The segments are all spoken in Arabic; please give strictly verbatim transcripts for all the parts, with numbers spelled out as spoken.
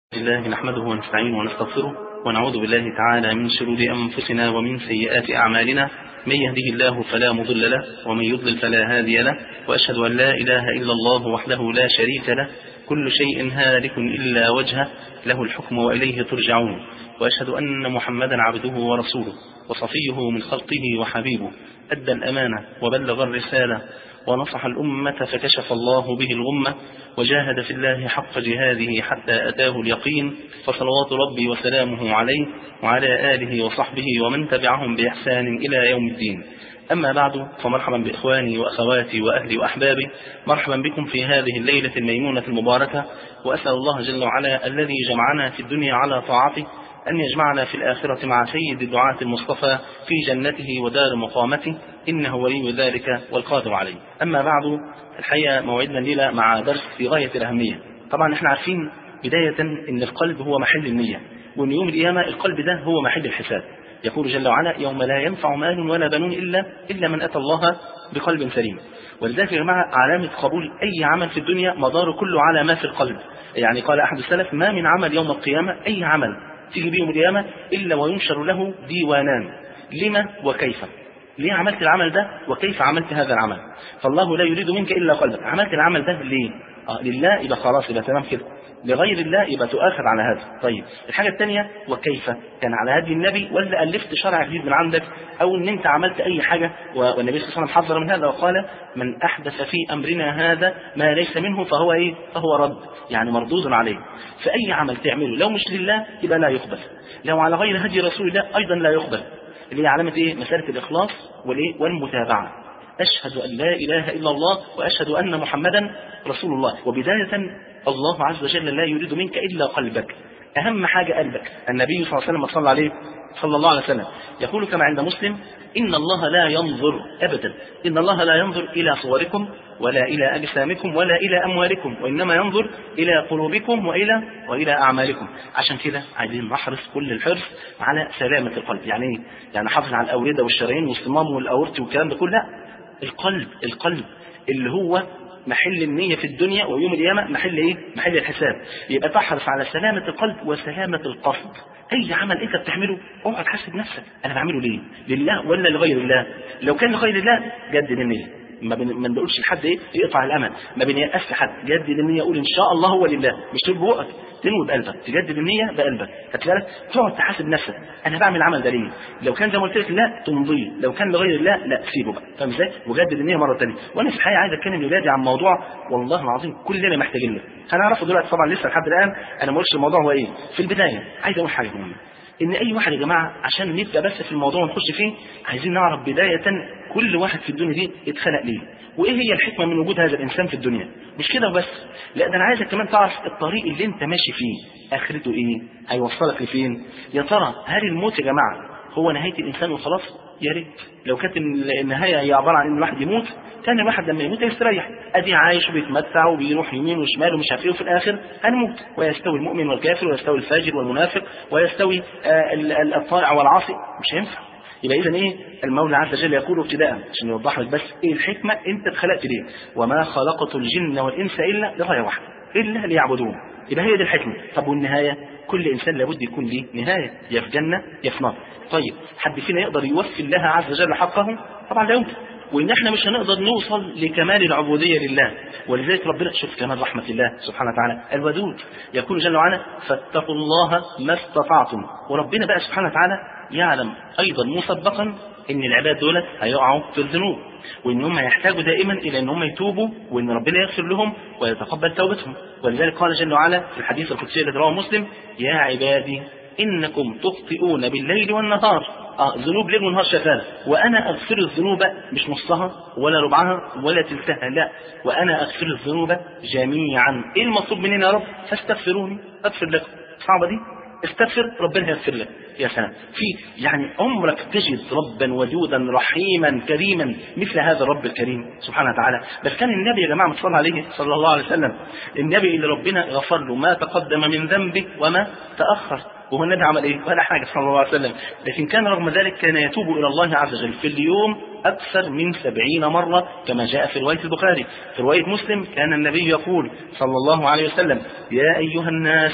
الله نحمده ونستعينه ونستغفره ونعوذ بالله تعالى من شرور أنفسنا ومن سيئات أعمالنا. من يهده الله فلا مضل له ومن يضلل فلا هادي له، وأشهد أن لا إله إلا الله وحده لا شريك له، كل شيء هالك إلا وجهه، له الحكم وإليه ترجعون. وأشهد أن محمدا عبده ورسوله وصفيه من خلقه وحبيبه، أدى الأمانة وبلغ الرسالة ونصح الأمة فكشف الله به الغمة، وجاهد في الله حق جهاده حتى أتاه اليقين، فصلوات ربي وسلامه عليه وعلى آله وصحبه ومن تبعهم بإحسان إلى يوم الدين. أما بعد، فمرحبا بإخواني وأخواتي وأهلي وأحبابي، مرحبا بكم في هذه الليلة الميمونة المباركة، وأسأل الله جل وعلا الذي جمعنا في الدنيا على طاعته أن يجمعنا في الآخرة مع سيد الدعاة المصطفى في جنته ودار مقامته، إنه ولي ذلك والقادر عليه. أما بعد، الحقيقة موعدنا الليلة مع درس في غاية الأهمية. طبعا احنا عارفين بداية أن القلب هو محل النية، وأن يوم القيامة القلب ده هو محل الحساب. يقول جل وعلا: يوم لا ينفع مال ولا بنون إلا إلا من أتى الله بقلب سليم. ولذلك يا جماعة علامة قبول أي عمل في الدنيا مداره كله على ما في القلب. يعني قال أحد السلف: ما من عمل يوم القيامة، أي عمل تيجي بيهم القيامة، إلا وينشر له ديوانان، لما وكيف. ليه عملت العمل ده وكيف عملت هذا العمل؟ فالله لا يريد منك إلا قلبك. عملت العمل ده ليه؟ آه لله، يبقى خلاص، يبقى تمام كده. لغير الله يبقى تؤاخذ على هذا. طيب الحاجة الثانية: وكيف؟ كان على هدي النبي ولا ألفت شرع جديد من عندك، أو أن أنت عملت أي حاجة؟ والنبي صلى الله عليه وسلم حذر من هذا وقال: من أحدث في أمرنا هذا ما ليس منه فهو إيه؟ فهو رد، يعني مردود عليه. فأي عمل تعمله لو مش لله يبقى لا يقبل، لو على غير هدي رسول الله أيضا لا يقبل. اللي هي علامة إيه؟ مسألة الإخلاص والإيه؟ والمتابعة. أشهد أن لا إله إلا الله وأشهد أن محمدا رسول الله. وبداية الله عز وجل لا يريد منك إلا قلبك، أهم حاجة قلبك. النبي صلى الله عليه وسلم صلى عليه صلى الله عليه وسلم يقول كما عند مسلم: إن الله لا ينظر أبدا، إن الله لا ينظر إلى صوركم ولا إلى أجسامكم ولا إلى أموالكم، وإنما ينظر إلى قلوبكم وإلى وإلى أعمالكم. عشان كده عايزين نحرص كل الحرص على سلامة القلب. يعني إيه؟ يعني حافظ على الأوردة والشرايين والصمام والأورتي والكلام ده كله. لا، القلب القلب اللي هو محل النية في الدنيا، ويوم القيامة محل ايه؟ محل الحساب. يبقى تحرص على سلامة القلب وسلامة القصد. اي عمل انت بتعمله اوعى تحاسب نفسك: انا بعمله ليه؟ لله ولا لغير الله؟ لو كان لغير الله جدد النية، ما ما نقولش لحد ايه يقطع الامل، ما بنيأس لحد. جدد النية، قول ان شاء الله هو لله، مش تقول بوقك، تنوي بقلبك، تجدد النية بقلبك. هتلاقي تقعد تحاسب نفسك: انا بعمل العمل ده ليه؟ لو كان زي ما قلت لك لا تمضيه، لو كان لغير الله لا سيبه بقى. فاهم ازاي؟ وجدد النية مرة ثانية. وانا في الحقيقة عايز اتكلم لاولادي عن موضوع والله العظيم كلنا محتاجين له. هنعرفه دلوقتي طبعا، لسه لحد الان انا ما قلتش الموضوع هو ايه. في البداية عايز اقول حاجة مهمة، ان اي واحد يا جماعة عشان نبدأ بس في الموضوع ونخش فيه، عايزين نعرف بداية كل واحد في الدنيا دي اتخلق ليه، وايه هي الحكمة من وجود هذا الانسان في الدنيا. مش كده وبس، لا ده انا عايزك كمان تعرف الطريق اللي انت ماشي فيه اخرته ايه، هيوصلك لفين. يا ترى هل الموت يا جماعة هو نهاية الانسان وخلاص؟ يا ريت لو كانت النهاية هي عبارة عن ان الواحد يموت، كان الواحد لما يموت يستريح، ادي عايش وبيتمتع وبيروح يمين وشمال ومش عارف ايه، وفي الاخر هنموت. ويستوي المؤمن والكافر، ويستوي الفاجر والمنافق، ويستوي آه الطائع والعاصي. مش هينفع. يبقى اذا ايه؟ المولى عز وجل يقول ابتداء عشان يوضح لك بس ايه الحكمة انت اتخلقت ليه: وما خلقت الجن والانس الا لغاية واحدة، الا ليعبدون. يبقى هي دي الحكمة. طب والنهاية؟ كل انسان لابد يكون ليه نهاية، يا في جنة يا في نار. طيب حد فينا يقدر يوفي الله عز وجل حقه؟ طبعا لا يمكن. وان احنا مش هنقدر نوصل لكمال العبودية لله. ولذلك ربنا، شوف كمال رحمة الله سبحانه وتعالى الودود، يقول جل وعلا: فاتقوا الله ما استطعتم. وربنا بقى سبحانه وتعالى يعلم ايضا مسبقا ان العباد دولت هيقعوا في الذنوب، وان هم يحتاجوا دائما الى ان هم يتوبوا، وان ربنا يغفر لهم ويتقبل توبتهم. ولذلك قال جل وعلا في الحديث القدسي الذي رواه مسلم: يا عبادي انكم تخطئون بالليل والنهار. اه ذنوب ليل ونهار شغاله، وانا اغفر الذنوب مش نصها ولا ربعها ولا تلتها، لا، وانا اغفر الذنوب جميعا. ايه المطلوب مننا يا رب؟ فاستغفروني اغفر لكم. صعبه دي؟ استغفر ربنا يغفر لك. يا سلام، في يعني عمرك تجد ربا ودودا رحيما كريما مثل هذا الرب الكريم سبحانه وتعالى. بس كان النبي يا جماعه صلى عليه صلى الله عليه وسلم، النبي اللي ربنا غفر له ما تقدم من ذنبه وما تاخر، وهو النبي عمل ايه؟ ولا حاجه صلى الله عليه وسلم. لكن كان رغم ذلك كان يتوب الى الله عز وجل في اليوم اكثر من سبعين مره، كما جاء في روايه البخاري. في روايه مسلم كان النبي يقول صلى الله عليه وسلم: يا ايها الناس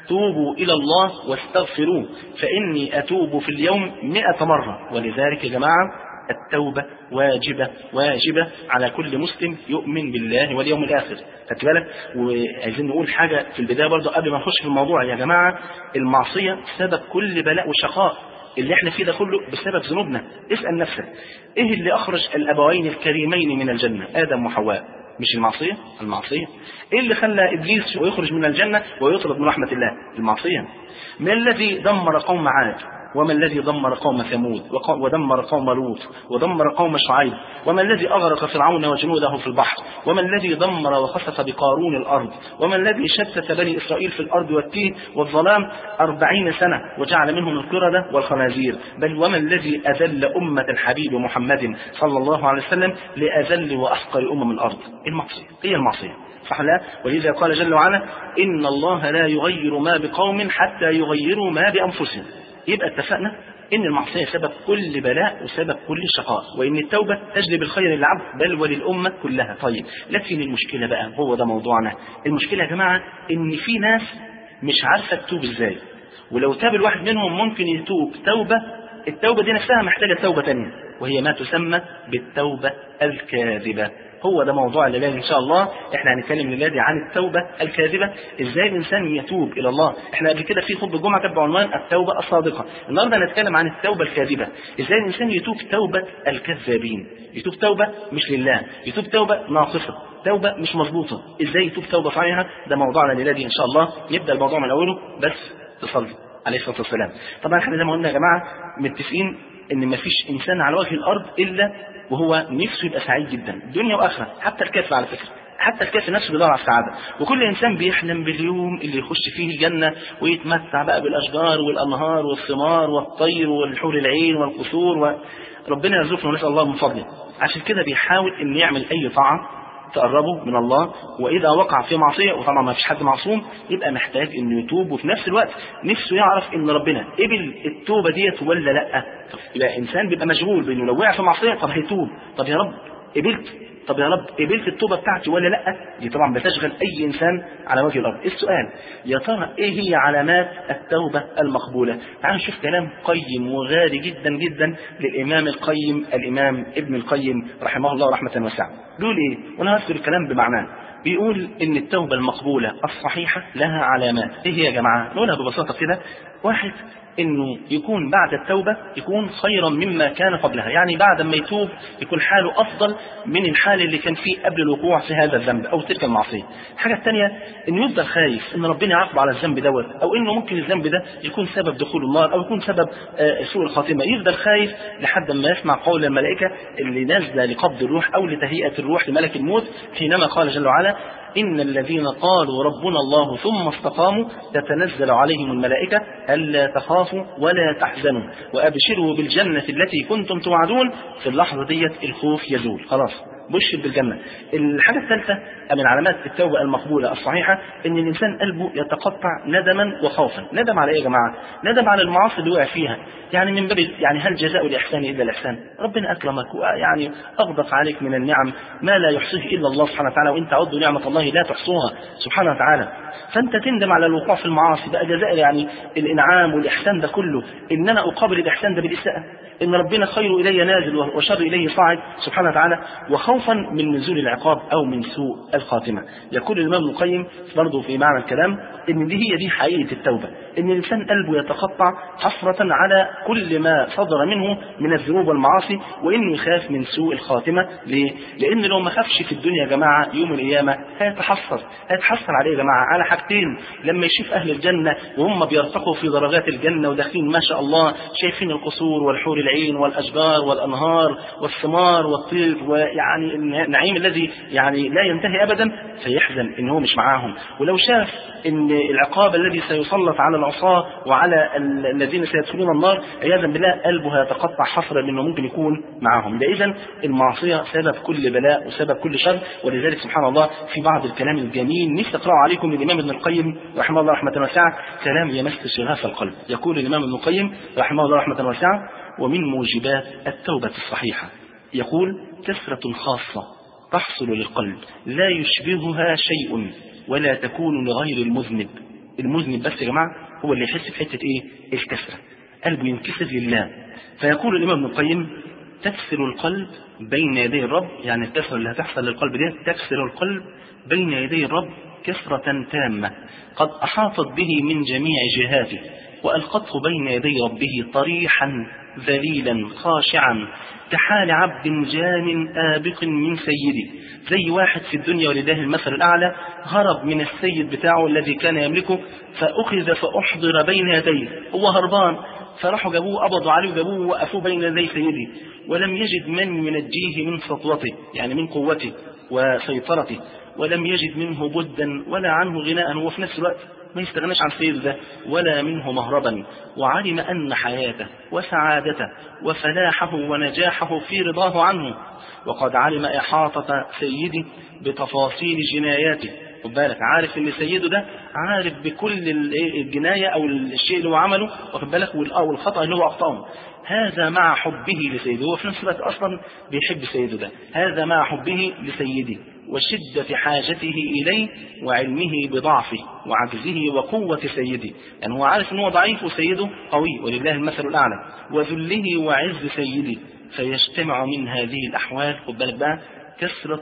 توبوا إلى الله واستغفروه فإني أتوب في اليوم مئة مرة. ولذلك يا جماعة التوبة واجبة واجبة على كل مسلم يؤمن بالله واليوم الآخر. خدت بالك؟ وعايزين نقول حاجة في البداية برضه قبل ما نخش في الموضوع يا جماعة، المعصية سبب كل بلاء وشقاء اللي احنا فيه ده كله بسبب ذنوبنا. اسأل نفسك ايه اللي اخرج الابوين الكريمين من الجنة آدم وحواء؟ مش المعصية؟ المعصية. ايه اللي خلى ابليس يخرج من الجنة ويطرد من رحمة الله؟ المعصية. ما الذي دمر قوم عاد؟ وما الذي دمر قوم ثمود؟ ودمر قوم لوط ودمر قوم شعيب؟ وما الذي أغرق فرعون وجنوده في البحر؟ وما الذي دمر وخسف بقارون الأرض؟ وما الذي شتت بني إسرائيل في الأرض والتيه والظلام أربعين سنة وجعل منهم القردة والخنازير؟ بل وما الذي أذل أمة الحبيب محمد صلى الله عليه وسلم لأذل وأحقر أمم الأرض؟ المعصية. هي المعصية، صح لا؟ ولذا قال جل وعلا إن الله لا يغير ما بقوم حتى يغيروا ما بأنفسهم. يبقى اتفقنا ان المعصية سبب كل بلاء وسبب كل شقاء، وان التوبة تجلب الخير للعبد بل وللأمة كلها. طيب لكن المشكلة بقى، هو ده موضوعنا، المشكلة يا جماعة ان في ناس مش عارفة تتوب ازاي، ولو تاب الواحد منهم ممكن يتوب توبة، التوبة دي نفسها محتاجة توبة تانية، وهي ما تسمى بالتوبة الكاذبة. هو ده موضوع الليلة إن شاء الله. إحنا هنتكلم الليلة عن التوبة الكاذبة، إزاي الإنسان يتوب إلى الله. إحنا قبل كده في خطبة الجمعة كانت بعنوان التوبة الصادقة، النهارده هنتكلم عن التوبة الكاذبة، إزاي الإنسان يتوب توبة الكذابين، يتوب توبة مش لله، يتوب توبة ناقصة، توبة مش مظبوطة. إزاي يتوب توبة صحيحة؟ ده موضوعنا الليلة دي إن شاء الله. نبدأ الموضوع من أوله، بس تصلي عليه الصلاة والسلام. طبعا إحنا زي ما قلنا يا جماعة متفقين إن مفيش إنسان على وجه الأرض إلا وهو نفسه يبقى سعيد جدا دنيا واخره، حتى الكافر على فكره، حتى الكافر نفسه بيدور على السعاده، وكل انسان بيحلم باليوم اللي يخش فيه الجنه ويتمتع بقى بالاشجار والانهار والثمار والطير والحور العين والقصور، وربنا يرزقنا ونسال الله من فضله. عشان كده بيحاول ان يعمل اي طاعه تقربه من الله، واذا وقع في معصيه، وطبعا ما فيش حد معصوم، يبقى محتاج انه يتوب، وفي نفس الوقت نفسه يعرف ان ربنا قبل التوبه ديت ولا لا. يبقى انسان بيبقى مشغول بانه لو وقع في معصيه طب هيتوب، طب يا رب قبلت، طب يا رب قبلت التوبه بتاعتي ولا لا؟ دي طبعا بتشغل اي انسان على وجه الارض. السؤال يا ترى ايه هي علامات التوبه المقبوله؟ تعالوا نشوف كلام قيم وغالي جدا جدا للامام القيم، الامام ابن القيم رحمه الله رحمه واسعه. بيقول ايه؟ وانا هذكر الكلام بمعناه. بيقول ان التوبه المقبوله الصحيحه لها علامات. ايه هي يا جماعه؟ نقولها ببساطه كده. واحد، انه يكون بعد التوبة يكون خيرا مما كان قبلها، يعني بعد ما يتوب يكون حاله افضل من الحال اللي كان فيه قبل الوقوع في هذا الذنب او تلك المعصية. الحاجة الثانية انه يفضل خايف ان ربنا يعاقبه على الذنب دوت، او انه ممكن الذنب ده يكون سبب دخول النار او يكون سبب سوء الخاتمة. يفضل خايف لحد ما يسمع قول الملائكة اللي نازله لقبض الروح او لتهيئة الروح لملك الموت، حينما قال جل وعلا إن الذين قالوا ربنا الله ثم استقاموا تتنزل عليهم الملائكة ألا تخافوا ولا تحزنوا وأبشروا بالجنة التي كنتم توعدون. في اللحظة ديت الخوف يزول، خلاص بشر بالجنة. الحاجة الثالثة من علامات التوبة المقبولة الصحيحة ان الانسان قلبه يتقطع ندما وخوفا. ندم على ايه يا جماعة؟ ندم على المعاصي اللي وقع فيها، يعني من باب يعني هل جزاء الاحسان الا الاحسان؟ ربنا اكرمك ويعني اغدق عليك من النعم ما لا يحصيه الا الله سبحانه وتعالى، وان تعدوا نعمة الله لا تحصوها سبحانه وتعالى. فانت تندم على الوقوع في المعاصي، بقى جزاء يعني الانعام والاحسان ده كله ان انا اقابل الاحسان ده بالاساءة، ان ربنا خير الي نازل وشر اليه صاعد سبحانه وتعالى، وخوفا من نزول العقاب او من سوء الخاتمة. يقول الامام ابن القيم برضه في معنى الكلام ان دي هي دي حقيقة التوبة، ان الانسان قلبه يتقطع حسرة على كل ما صدر منه من الذنوب والمعاصي، وانه يخاف من سوء الخاتمة. ليه؟ لان لو ما خافش في الدنيا يا جماعة يوم القيامة هيتحسر. هيتحسر عليه يا جماعة على حاجتين، لما يشوف اهل الجنة وهم بيرتقوا في درجات الجنة وداخلين ما شاء الله شايفين القصور والحور العين والاشجار والانهار والثمار والطير، ويعني النعيم الذي يعني لا ينتهي ابدا، فيحزن ان هو مش معاهم. ولو شاف ان العقاب الذي سيسلط على العصاة وعلى الذين سيدخلون النار عياذا بالله قلبه هيتقطع حسرة لانه ممكن يكون معاهم. اذا المعصية سبب كل بلاء وسبب كل شر. ولذلك سبحان الله في بعض الكلام الجميل نفسي اقراه عليكم للامام ابن القيم رحمه الله رحمة واسعة، كلام يمس شغاف القلب. يقول الامام ابن القيم رحمه الله رحمة واسعة: ومن موجبات التوبة الصحيحة، يقول: كثرة خاصة تحصل للقلب لا يشبهها شيء ولا تكون لغير المذنب. المذنب بس يا جماعة هو اللي يحس بحتة ايه؟ الكسرة، قلبه ينكسر لله. فيقول الإمام ابن القيم تكسر القلب بين يدي الرب، يعني الكسرة اللي هتحصل للقلب دي تكسر القلب بين يدي الرب كسرة تامة قد أحاطت به من جميع جهاته وألقته بين يدي ربه طريحا ذليلا خاشعا كحال عبد جان آبق من سيده. زي واحد في الدنيا ولله المثل الأعلى هرب من السيد بتاعه الذي كان يملكه فأخذ فأحضر بين يديه، هو هربان فراحوا جابوه قبضوا عليه وجابوه ووقفوه بين يدي سيده، ولم يجد من ينجيه من سطوته يعني من قوته وسيطرته، ولم يجد منه بدا ولا عنه غناء، وفي نفس الوقت ما يستغناش عن سيده ده ولا منه مهربا، وعلم أن حياته وسعادته وفلاحه ونجاحه في رضاه عنه، وقد علم إحاطة سيده بتفاصيل جناياته. خد بالك، عارف ان سيده ده عارف بكل الجناية او الشيء اللي هو عمله، واخد بالك، والخطأ اللي هو اخطأه. هذا مع حبه لسيده، هو في نفس الوقت اصلا بيحب سيده ده. هذا مع حبه لسيده وشدة حاجته إليه وعلمه بضعفه وعجزه وقوة سيده، يعني هو عارف ان هو ضعيف وسيده قوي ولله المثل الأعلى، وذله وعز سيده. فيجتمع من هذه الأحوال، خد بالك بقى، كسرة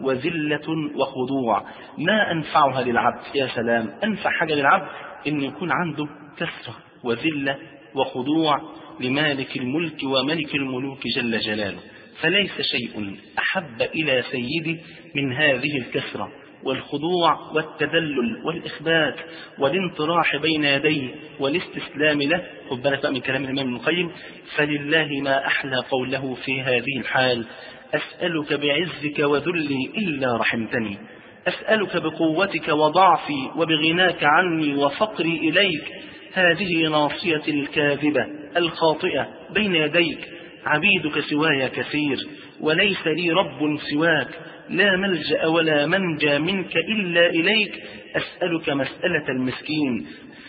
وذلة وخضوع ما أنفعها للعبد. يا سلام، أنفع حاجة للعبد إن يكون عنده كسرة وذلة وخضوع لمالك الملك وملك الملوك جل جلاله. فليس شيء أحب إلى سيدي من هذه الكسرة والخضوع والتذلل والإخبات والانطراح بين يديه والاستسلام له. خد بالك بقى من كلام الإمام ابن القيم: فلله ما أحلى قوله في هذه الحال: أسألك بعزك وذلي إلا رحمتني، أسألك بقوتك وضعفي وبغناك عني وفقري إليك. هذه ناصيتي الكاذبة الخاطئة بين يديك، عبيدك سواي كثير وليس لي رب سواك، لا ملجأ ولا منجى منك إلا إليك. أسألك مسألة المسكين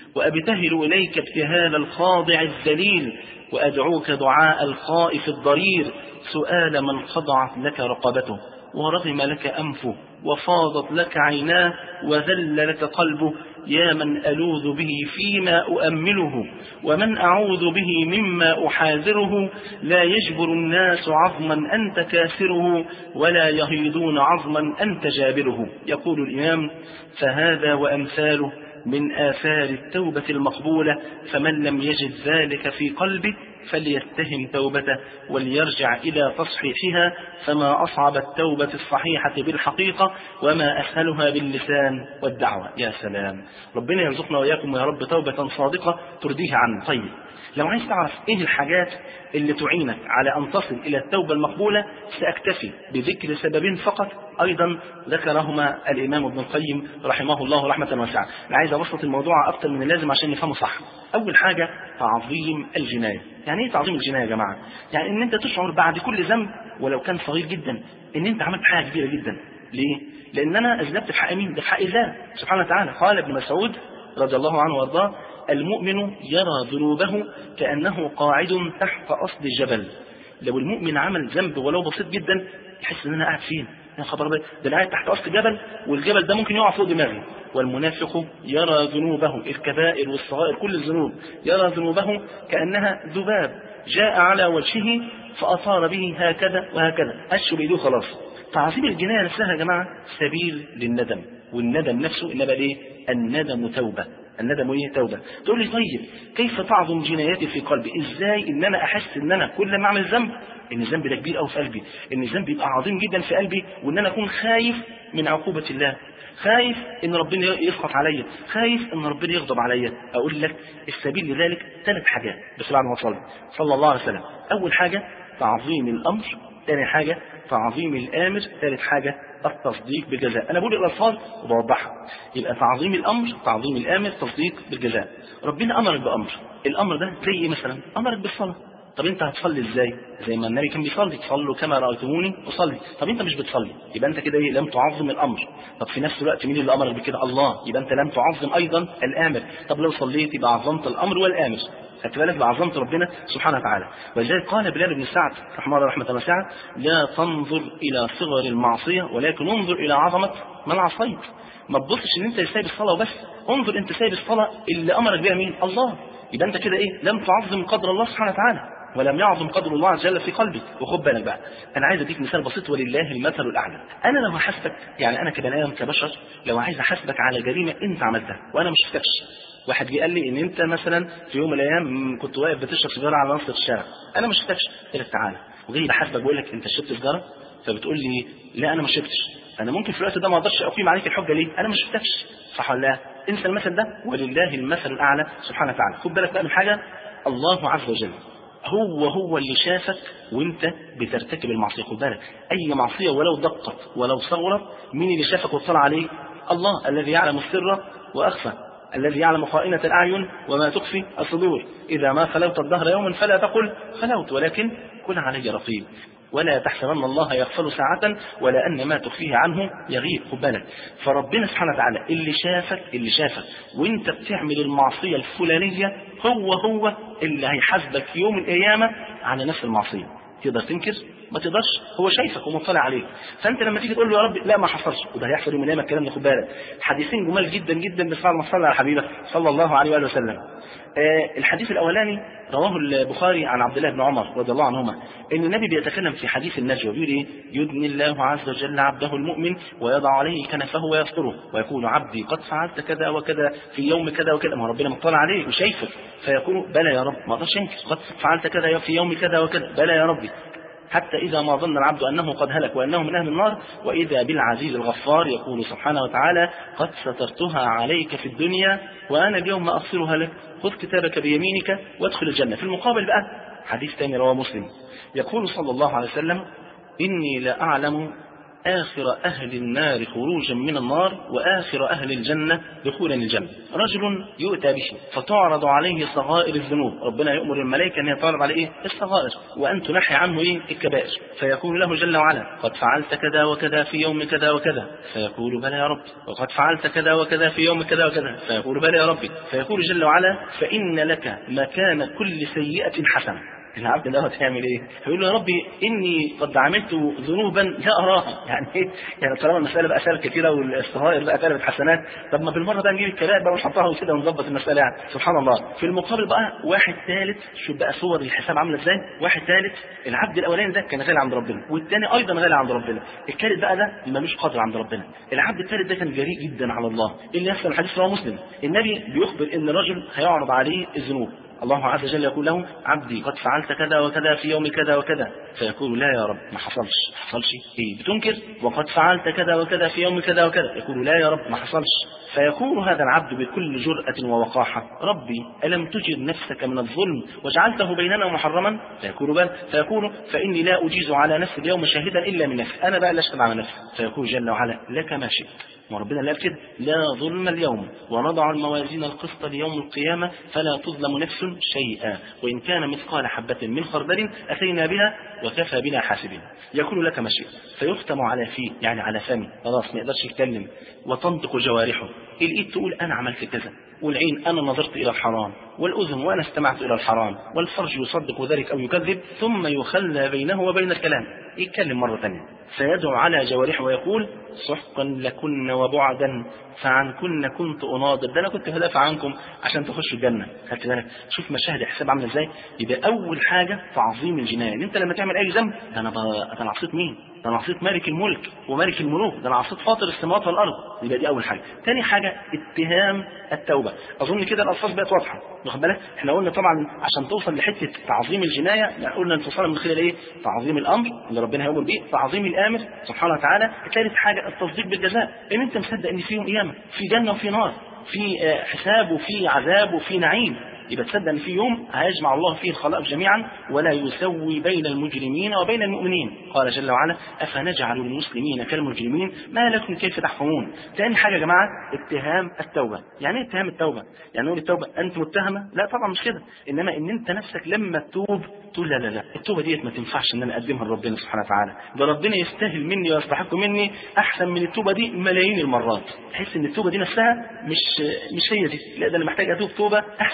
وأبتهل إليك ابتهال الخاضع الذليل، وأدعوك دعاء الخائف الضرير، سؤال من خضعت لك رقبته ورغم لك أنفه وفاضت لك عيناه وذل لك قلبه. يا من ألوذ به فيما أؤمله ومن أعوذ به مما أحاذره، لا يجبر الناس عظما أنت كاسره ولا يهيدون عظما أنت جابره. يقول الإمام: فهذا وأمثاله من آثار التوبة المقبولة، فمن لم يجد ذلك في قلبه فليتهم توبته وليرجع إلى تصحيحها، فما أصعب التوبة الصحيحة بالحقيقة وما أسهلها باللسان والدعوة. يا سلام، ربنا يرزقنا وإياكم يا رب توبة صادقة ترضيها عنه. طيب، لو عايز تعرف إيه الحاجات اللي تعينك على أن تصل إلى التوبة المقبولة، سأكتفي بذكر سببين فقط أيضا ذكرهما الإمام ابن القيم رحمه الله رحمة واسعة. أنا عايز أبسط الموضوع أكثر من اللازم عشان نفهمه صح. أول حاجة تعظيم الجناية. يعني إيه تعظيم الجناية يا جماعة؟ يعني إن أنت تشعر بعد كل ذنب ولو كان صغير جدا إن أنت عملت حاجة كبيرة جدا. ليه؟ لأن أنا أذنبت في حق مين؟ ده في حق الله سبحانه وتعالى. قال ابن مسعود رضي الله عنه وارضاه: المؤمن يرى ذنوبه كأنه قاعد تحت أصل الجبل. لو المؤمن عمل ذنب ولو بسيط جدا يحس ان انا قاعد فين، يا خبر ابيض، ده انا قاعد تحت اصل جبل والجبل ده ممكن يقع فوق دماغي. والمنافق يرى ذنوبه، الكبائر والصغائر كل الذنوب، يرى ذنوبه كأنها ذباب جاء على وجهه فأطار به هكذا وهكذا، هش بيده خلاص. تعظيم الجناية نفسها يا جماعة سبيل للندم، والندم نفسه إنما ليه؟ الندم توبة. الندم ايه؟ توبة. تقول لي طيب كيف تعظم جناياتي في قلبي؟ ازاي ان انا احس ان انا كل ما اعمل ذنب ان الذنب ده كبير قوي في قلبي، ان الذنب يبقى عظيم جدا في قلبي، وان انا اكون خايف من عقوبة الله، خايف ان ربنا يسخط عليا، خايف ان ربنا يغضب عليا؟ اقول لك السبيل لذلك ثلاث حاجات بس بعد ما صلى صلى الله عليه وسلم. اول حاجة تعظيم الامر، ثاني حاجة تعظيم الامر، ثالث حاجة التصديق بالجزاء. انا بقول الالفاظ وبوضحها. يبقى تعظيم الامر، تعظيم الامر، تصديق بالجزاء. ربنا امرك بامر، الامر ده زي ايه مثلا؟ امرك بالصلاه. طب انت هتصلي ازاي؟ زي ما النبي كان بيصلي، صلوا كما رايتموني اصلي. طب انت مش بتصلي، يبقى انت كده ايه؟ لم تعظم الامر. طب في نفس الوقت مين اللي امرك بكده؟ الله، يبقى انت لم تعظم ايضا الامر. طب لو صليت يبقى عظمت الامر والامر، خدت بالك بعظمت ربنا سبحانه وتعالى. ولذلك قال بلال بن سعد رحمه الله رحمه واسعه: لا تنظر الى صغر المعصيه ولكن انظر الى عظمه من عصيت. ما تبصش ان انت سايب الصلاه وبس، انظر انت سايب الصلاه اللي امرك بها مين؟ الله. يبقى انت كده ايه؟ لم تعظم قدر الله سبحانه وتعالى، ولم يعظم قدر الله عز وجل في قلبك. وخد بالك بقى، انا عايز اديك مثال بسيط ولله المثل الاعلى. انا لو هحاسبك، يعني انا كبني ادم كبشر، لو عايز احاسبك على جريمه انت عملتها وانا ما شفتكش، واحد جه قال لي ان انت مثلا في يوم من الايام كنت واقف بتشرب سيجاره على نص الشارع، انا ما شفتكش، قلت لك تعالى وجاي بحاسبك بقول لك انت شربت سيجاره، فبتقول لي لا انا ما شربتش، انا ممكن في الوقت ده ما اقدرش اقيم عليك الحجه ليه؟ انا ما شفتكش، صح ولا لا؟ انسى المثل ده ولله المثل الاعلى سبحانه وتعالى. خد بالك بقى من حاجه، الله عز وجل هو هو اللي شافك وانت بترتكب المعصيه. خد بالك، اي معصيه ولو دقت ولو صغرت، مين اللي شافك واطلع عليك؟ الله الذي يعلم السر واخفى، الذي يعلم خائنة الأعين وما تخفي الصدور. إذا ما خلوت الدهر يوما فلا تقل خلوت، ولكن كن علي رقيب، ولا تحسبن الله يغفل ساعة ولا أن ما تخفيه عنه يغيب. خد بالك، فربنا سبحانه وتعالى اللي شافك اللي شافك وانت بتعمل المعصية الفلانية هو هو اللي هيحاسبك في يوم القيامة على نفس المعصية. تقدر تنكر؟ ما تقدرش، هو شايفك ومطلع عليك. فانت لما تيجي تقول له يا رب لا ما حصلش، وده هيحصل يوم القيامه الكلام ده. خد بالك، حديثين جمال جدا جدا، بس بعد ما صلى على حبيبك صلى الله عليه واله وسلم. آه الحديث الاولاني رواه البخاري عن عبد الله بن عمر رضي الله عنهما، ان النبي بيتكلم في حديث النجوى بيقول ايه؟ يدني الله عز وجل عبده المؤمن ويضع عليه كنفه ويستره ويقول عبدي قد فعلت كذا وكذا في يوم كذا وكذا. ما ربنا مطلع عليه وشايفك، فيقول بلى يا رب، ما اقدرش انكر، قد فعلت كذا في يوم كذا وكذا، بلى يا ربي. حتى إذا ما ظن العبد أنه قد هلك وأنه من أهل النار، وإذا بالعزيز الغفار يقول سبحانه وتعالى قد سترتها عليك في الدنيا وأنا اليوم أغفرها لك، خذ كتابك بيمينك وادخل الجنة. في المقابل بقى حديث ثاني رواه مسلم، يقول صلى الله عليه وسلم إني لا أعلم آخر أهل النار خروجا من النار وآخر أهل الجنة دخولا الجنة. رجل يؤتى به فتعرض عليه صغائر الذنوب، ربنا يأمر الملائكة أن يتعرض عليه إيه؟ الصغائر، وأن تنحي عنه إيه؟ الكبائر. فيقول له جل وعلا قد فعلت كذا وكذا في يوم كذا وكذا، فيقول بلى يا رب. وقد فعلت كذا وكذا في يوم كذا وكذا، فيقول بلى يا ربي. فيقول جل وعلا فإن لك مكان كل سيئة حسنة. العبد ده هتعمل ايه؟ هيقول له يا ربي اني قد عملت ذنوبا لا اراها. يعني ايه؟ يعني طالما المساله بقى سهله كتيره والصغائر بقى قلبت حسنات، طب ما بالمره بقى نجيب الكبائر بقى ونحطها كده ونظبط المساله. يعني سبحان الله. في المقابل بقى واحد ثالث، شوف بقى صور الحساب عامله ازاي. واحد ثالث، العبد الاولاني ده كان غالي عند ربنا، والثاني ايضا غالي عند ربنا، الثالث بقى ده ملوش قدر عند ربنا. العبد الثالث ده كان جريء جدا على الله. ايه اللي يحصل؟ الحديث رواه مسلم، النبي بيخبر ان رجل هيعرض عليه الذنوب، الله عز وجل يقول له عبدي قد فعلت كذا وكذا في يوم كذا وكذا، فيقول لا يا رب ما حصلش. ما حصلش ايه؟ بتنكر. وقد فعلت كذا وكذا في يوم كذا وكذا، يقول لا يا رب ما حصلش. فيقول هذا العبد بكل جرأة ووقاحة ربي ألم تجر نفسك من الظلم وجعلته بيننا محرما؟ فيقول بل. فيقول فإني لا أجيز على نفسي اليوم شاهدا إلا من نفسي، أنا بقى لا أشهد على نفسي. فيقول جل وعلا لك ما شئت، وربنا لا كده لا ظلم اليوم ونضع الموازين القسط ليوم القيامة فلا تظلم نفس شيئا وإن كان مثقال حبة من خردل أتينا بها وكفى بنا حاسبين. يقول لك ما شئت، فيختم على فيه يعني على فمه، خلاص ما يقدرش يتكلم، وتنطق جوارحه، الإيد تقول أنا عملت كذا، والعين أنا نظرت إلى الحرام، والأذن وأنا استمعت إلى الحرام، والفرج يصدق ذلك أو يكذب، ثم يخلى بينه وبين الكلام، يتكلم مرة ثانية. فيدعو على جوارحه ويقول سحقا لكن وبعدا فعنكن كنت أناضل، ده أنا كنت هدافع عنكم عشان تخشوا الجنة. خدت بالك؟ شوف مشاهد الحساب عامله ازاي. يبقى أول حاجة تعظيم الجناية، إن أنت لما تعمل أي ذنب ده أنا ده أنا عصيت مين؟ ده أنا عصيت مالك الملك ومالك الملوك، ده أنا عصيت فاطر السماوات والأرض. يبقى دي أول حاجة. تاني حاجة اتهام التوبة. أظن كده الألفاظ بقت واضحة. واخد بالك؟ إحنا قلنا طبعا عشان توصل لحتة تعظيم الجناية يعني قلنا أن توصل من خلال إيه؟ تعظيم الأمر اللي ربنا هيأمر بيه، تعظيم الآمر سبحانه وتعالى. ثالث حاجة التصديق بالجزاء، إن أنت مصدق إن في يوم قيامة، في جنة وفي نار، في حساب وفي عذاب وفي نعيم. يبقى تصدق ان في يوم هيجمع الله فيه الخلائق جميعا ولا يسوي بين المجرمين وبين المؤمنين. قال جل وعلا افنجعل المسلمين كالمجرمين ما لكم كيف تحكمون. ثاني حاجه يا جماعه اتهام التوبه. يعني ايه اتهام التوبه؟ يعني نقول التوبه انت متهمه؟ لا طبعا مش كده، انما ان انت نفسك لما تتوب تقول لا لا لا التوبه ديت ما تنفعش ان انا اقدمها لربنا سبحانه وتعالى، ده ربنا يستاهل مني ويستحق مني احسن من التوبه دي ملايين المرات. تحس ان التوبه دي نفسها مش مش هي دي، لا ده انا محتاج اتوب توبه احسن من كده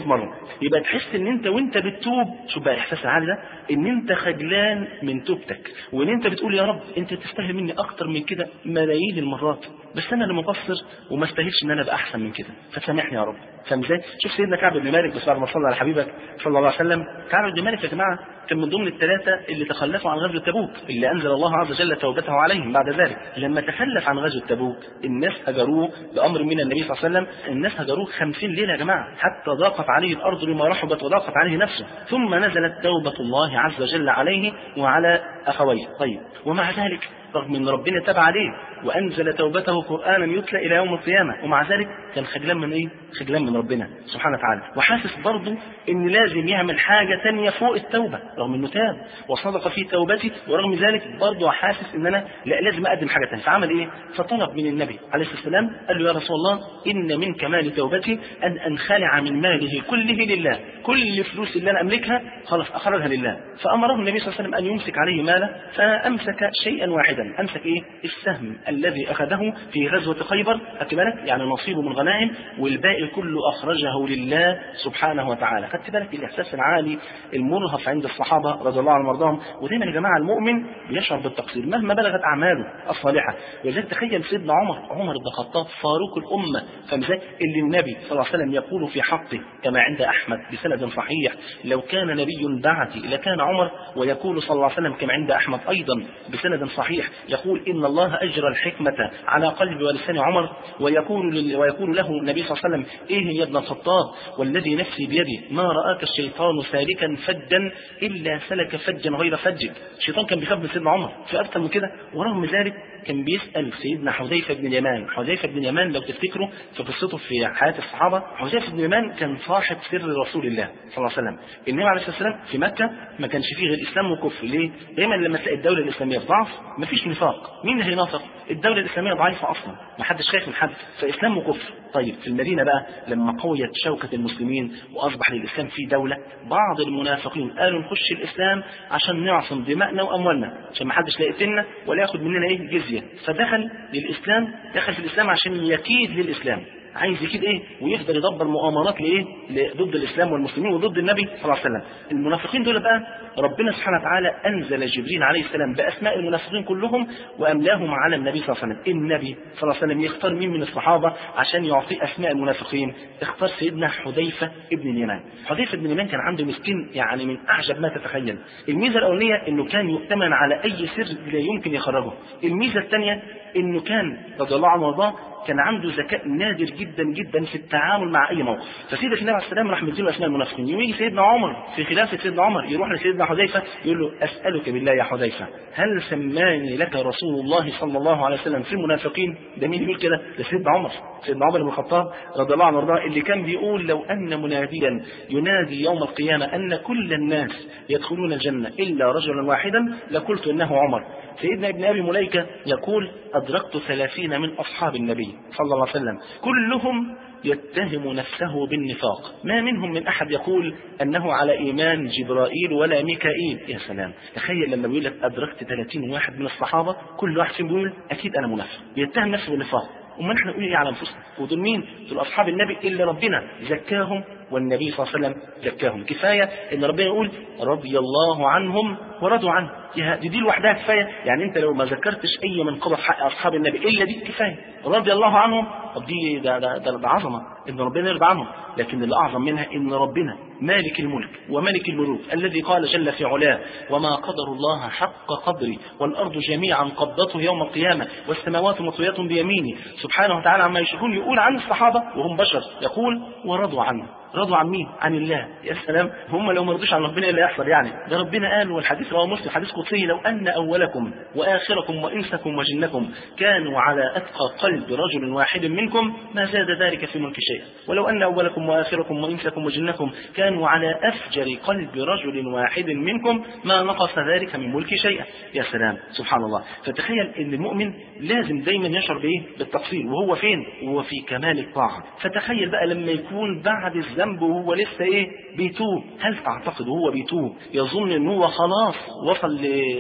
مئة مرة. يبقى تحس ان انت وانت بتتوب، شوف بقى الاحساس العالي ده، ان انت خجلان من توبتك، وان انت بتقول يا رب انت تستاهل مني اكتر من كده ملايين المرات، بس انا اللي مقصر وما استاهلش ان انا ابقى احسن من كده، فسامحني يا رب. فاهم ازاي؟ شوف سيدنا كعب بن مالك، بس بعد ما صلى على حبيبك صلى الله عليه وسلم، كعب بن مالك يا جماعه كان من ضمن الثلاثه اللي تخلفوا عن غزوه تبوك، اللي انزل الله عز وجل توبته عليهم بعد ذلك. لما تخلف عن غزوه تبوك الناس هجروه بامر من النبي صلى الله عليه وسلم، الناس هجروه خمسين ليله يا جماعه، حتى ضاقت عليه الارض بما رحبت وضاقت عليه نفسه، ثم نزلت توبه الله عز وجل عليه وعلى اخويه. طيب ومع ذلك رغم ان ربنا تاب عليه وانزل توبته قرانا يتلى الى يوم القيامه، ومع ذلك كان خجلان من ايه؟ خجلان من ربنا سبحانه وتعالى، وحاسس برضه ان لازم يعمل حاجه ثانيه فوق التوبه، رغم انه تاب وصدق في توبته، ورغم ذلك برضه حاسس ان انا لا لازم اقدم حاجه ثانيه. فعمل ايه؟ فطلب من النبي عليه الصلاه والسلام، قال له يا رسول الله ان من كمال توبتي ان انخلع من ماله كله لله، كل فلوس اللي انا املكها خلاص اخرجها لله. فامره النبي صلى الله عليه وسلم ان يمسك عليه ماله، فامسك شيئا واحدا. امسك ايه؟ السهم الذي اخذه في غزوه خيبر، خدت بالك؟ يعني نصيبه من غنائم، والباقي كله اخرجه لله سبحانه وتعالى. خدت بالك الاحساس العالي المرهف عند الصحابه رضي الله عنهم وارضاهم. ودايما يا جماعه المؤمن يشعر بالتقصير مهما بلغت اعماله الصالحه. ولذلك تخيل سيدنا عمر عمر بن الخطاب فاروق الامه، فمثال اللي النبي صلى الله عليه وسلم يقول في حقه كما عند احمد بسند صحيح: لو كان نبي بعدي لكان عمر. ويقول صلى الله عليه وسلم كما عند احمد ايضا بسند صحيح، يقول إن الله أجرى الحكمة على قلب ولسان عمر. ويقول ويقول له النبي صلى الله عليه وسلم: إيه يا ابن الخطاب والذي نفسي بيده ما رآك الشيطان سالكا فجا إلا سلك فجا غير فجك. الشيطان كان بيخاف من سيدنا عمر في أكثر من كده، ورغم ذلك كان بيسأل سيدنا حذيفة بن اليمان. حذيفة بن اليمان لو تفتكروا في قصته في حياة الصحابة، حذيفة بن اليمان كان صاحب سر رسول الله صلى الله عليه وسلم. النبي عليه الصلاة والسلام في مكة ما كانش فيه غير الإسلام وكفر. ليه؟ دايما لما تلاقي الدولة الإسلامية في ضعف ما فيش نفاق، مين اللي هينافق؟ الدولة الإسلامية ضعيفة أصلا، ما حدش خايف من حد، فإسلام وكفر. طيب في المدينة بقى لما قويت شوكة المسلمين وأصبح للإسلام في دولة، بعض المنافقين قالوا نخش الإسلام عشان نعصم دماءنا وأموالنا، عشان ما حدش لا يقتلنا ولا ياخد مننا إيه جزية. فدخل للإسلام، دخل في الإسلام عشان يكيد للإسلام، عايز يكيد ايه ويفضل يدبر مؤامرات لايه ضد الاسلام والمسلمين وضد النبي صلى الله عليه وسلم. المنافقين دول بقى ربنا سبحانه وتعالى انزل جبريل عليه السلام باسماء المنافقين كلهم واملاهم على النبي صلى الله عليه وسلم. النبي صلى الله عليه وسلم يختار مين من الصحابه عشان يعطي اسماء المنافقين؟ اختار سيدنا حذيفه ابن اليمان. حذيفه ابن اليمان كان عنده مسكين يعني من اعجب ما تتخيل. الميزه الاولانيه انه كان يؤتمن على اي سر لا يمكن يخرجه. الميزه الثانيه انه كان رضي الله عنه وارضاه كان عنده ذكاء نادر جدا جدا في التعامل مع اي موقف. فسيدنا النبي عليه السلام راح مديله اسماء المنافقين. يوم يجي سيدنا عمر في خلافه سيدنا عمر يروح لسيدنا حذيفه يقول له: اسالك بالله يا حذيفه هل سماني لك رسول الله صلى الله عليه وسلم في المنافقين؟ ده مين يقول كده؟ ده سيدنا عمر، سيدنا عمر بن الخطاب رضي الله عنه وارضاه، اللي كان بيقول: لو ان مناديا ينادي يوم القيامه ان كل الناس يدخلون الجنه الا رجلا واحدا لقلت انه عمر. سيدنا ابن ابي مليكه يقول: ادركت ثلاثين من اصحاب النبي صلى الله عليه وسلم كلهم يتهم نفسه بالنفاق، ما منهم من احد يقول انه على ايمان جبرائيل ولا ميكائيل. يا سلام، تخيل لما بيقول لك ادركت ثلاثين واحد من الصحابه كل واحد فيهم بيقول اكيد انا منافق، بيتهم نفسه بالنفاق. وما نحن نقول ايه على انفسنا؟ ودول مين؟ دول اصحاب النبي اللي ربنا زكاهم والنبي صلى الله عليه وسلم زكاهم. كفايه ان ربنا يقول رضي الله عنهم ورضوا عنه. دي دي لوحدها كفايه. يعني انت لو ما ذكرتش اي منقبه في حق اصحاب النبي الا دي كفايه، رضي الله عنهم. طب دي ده ده, ده, ده عظمه ان ربنا يرضى عنهم. لكن اللي اعظم منها ان ربنا مالك الملك وملك الملوك الذي قال جل في علاه: وما قدر الله حق قدره والارض جميعا قبضته يوم القيامه والسماوات مطويات بيمينه سبحانه وتعالى عما يشركون. يقول عن الصحابه وهم بشر يقول: ورضوا عنه. رضوا عن مين؟ عن الله. يا سلام، هم لو ما رضوش عن ربنا ايه اللي يحصل؟ يعني ده ربنا قال، والحديث رواه مسلم حديث قدسي: لو ان اولكم واخركم وانسكم وجنكم كانوا على اتقى قلب رجل واحد منكم ما زاد ذلك في ملك شيئا، ولو ان اولكم واخركم وانسكم وجنكم كانوا على افجر قلب رجل واحد منكم ما نقص ذلك من ملك شيئا. يا سلام، سبحان الله. فتخيل ان المؤمن لازم دايما يشعر بايه؟ بالتقصير. وهو فين؟ وهو في كمال الطاعه. فتخيل بقى لما يكون بعد الذنب وهو لسه ايه؟ بيتوب. هل تعتقد وهو بيتوب يظن ان هو خلاص وصل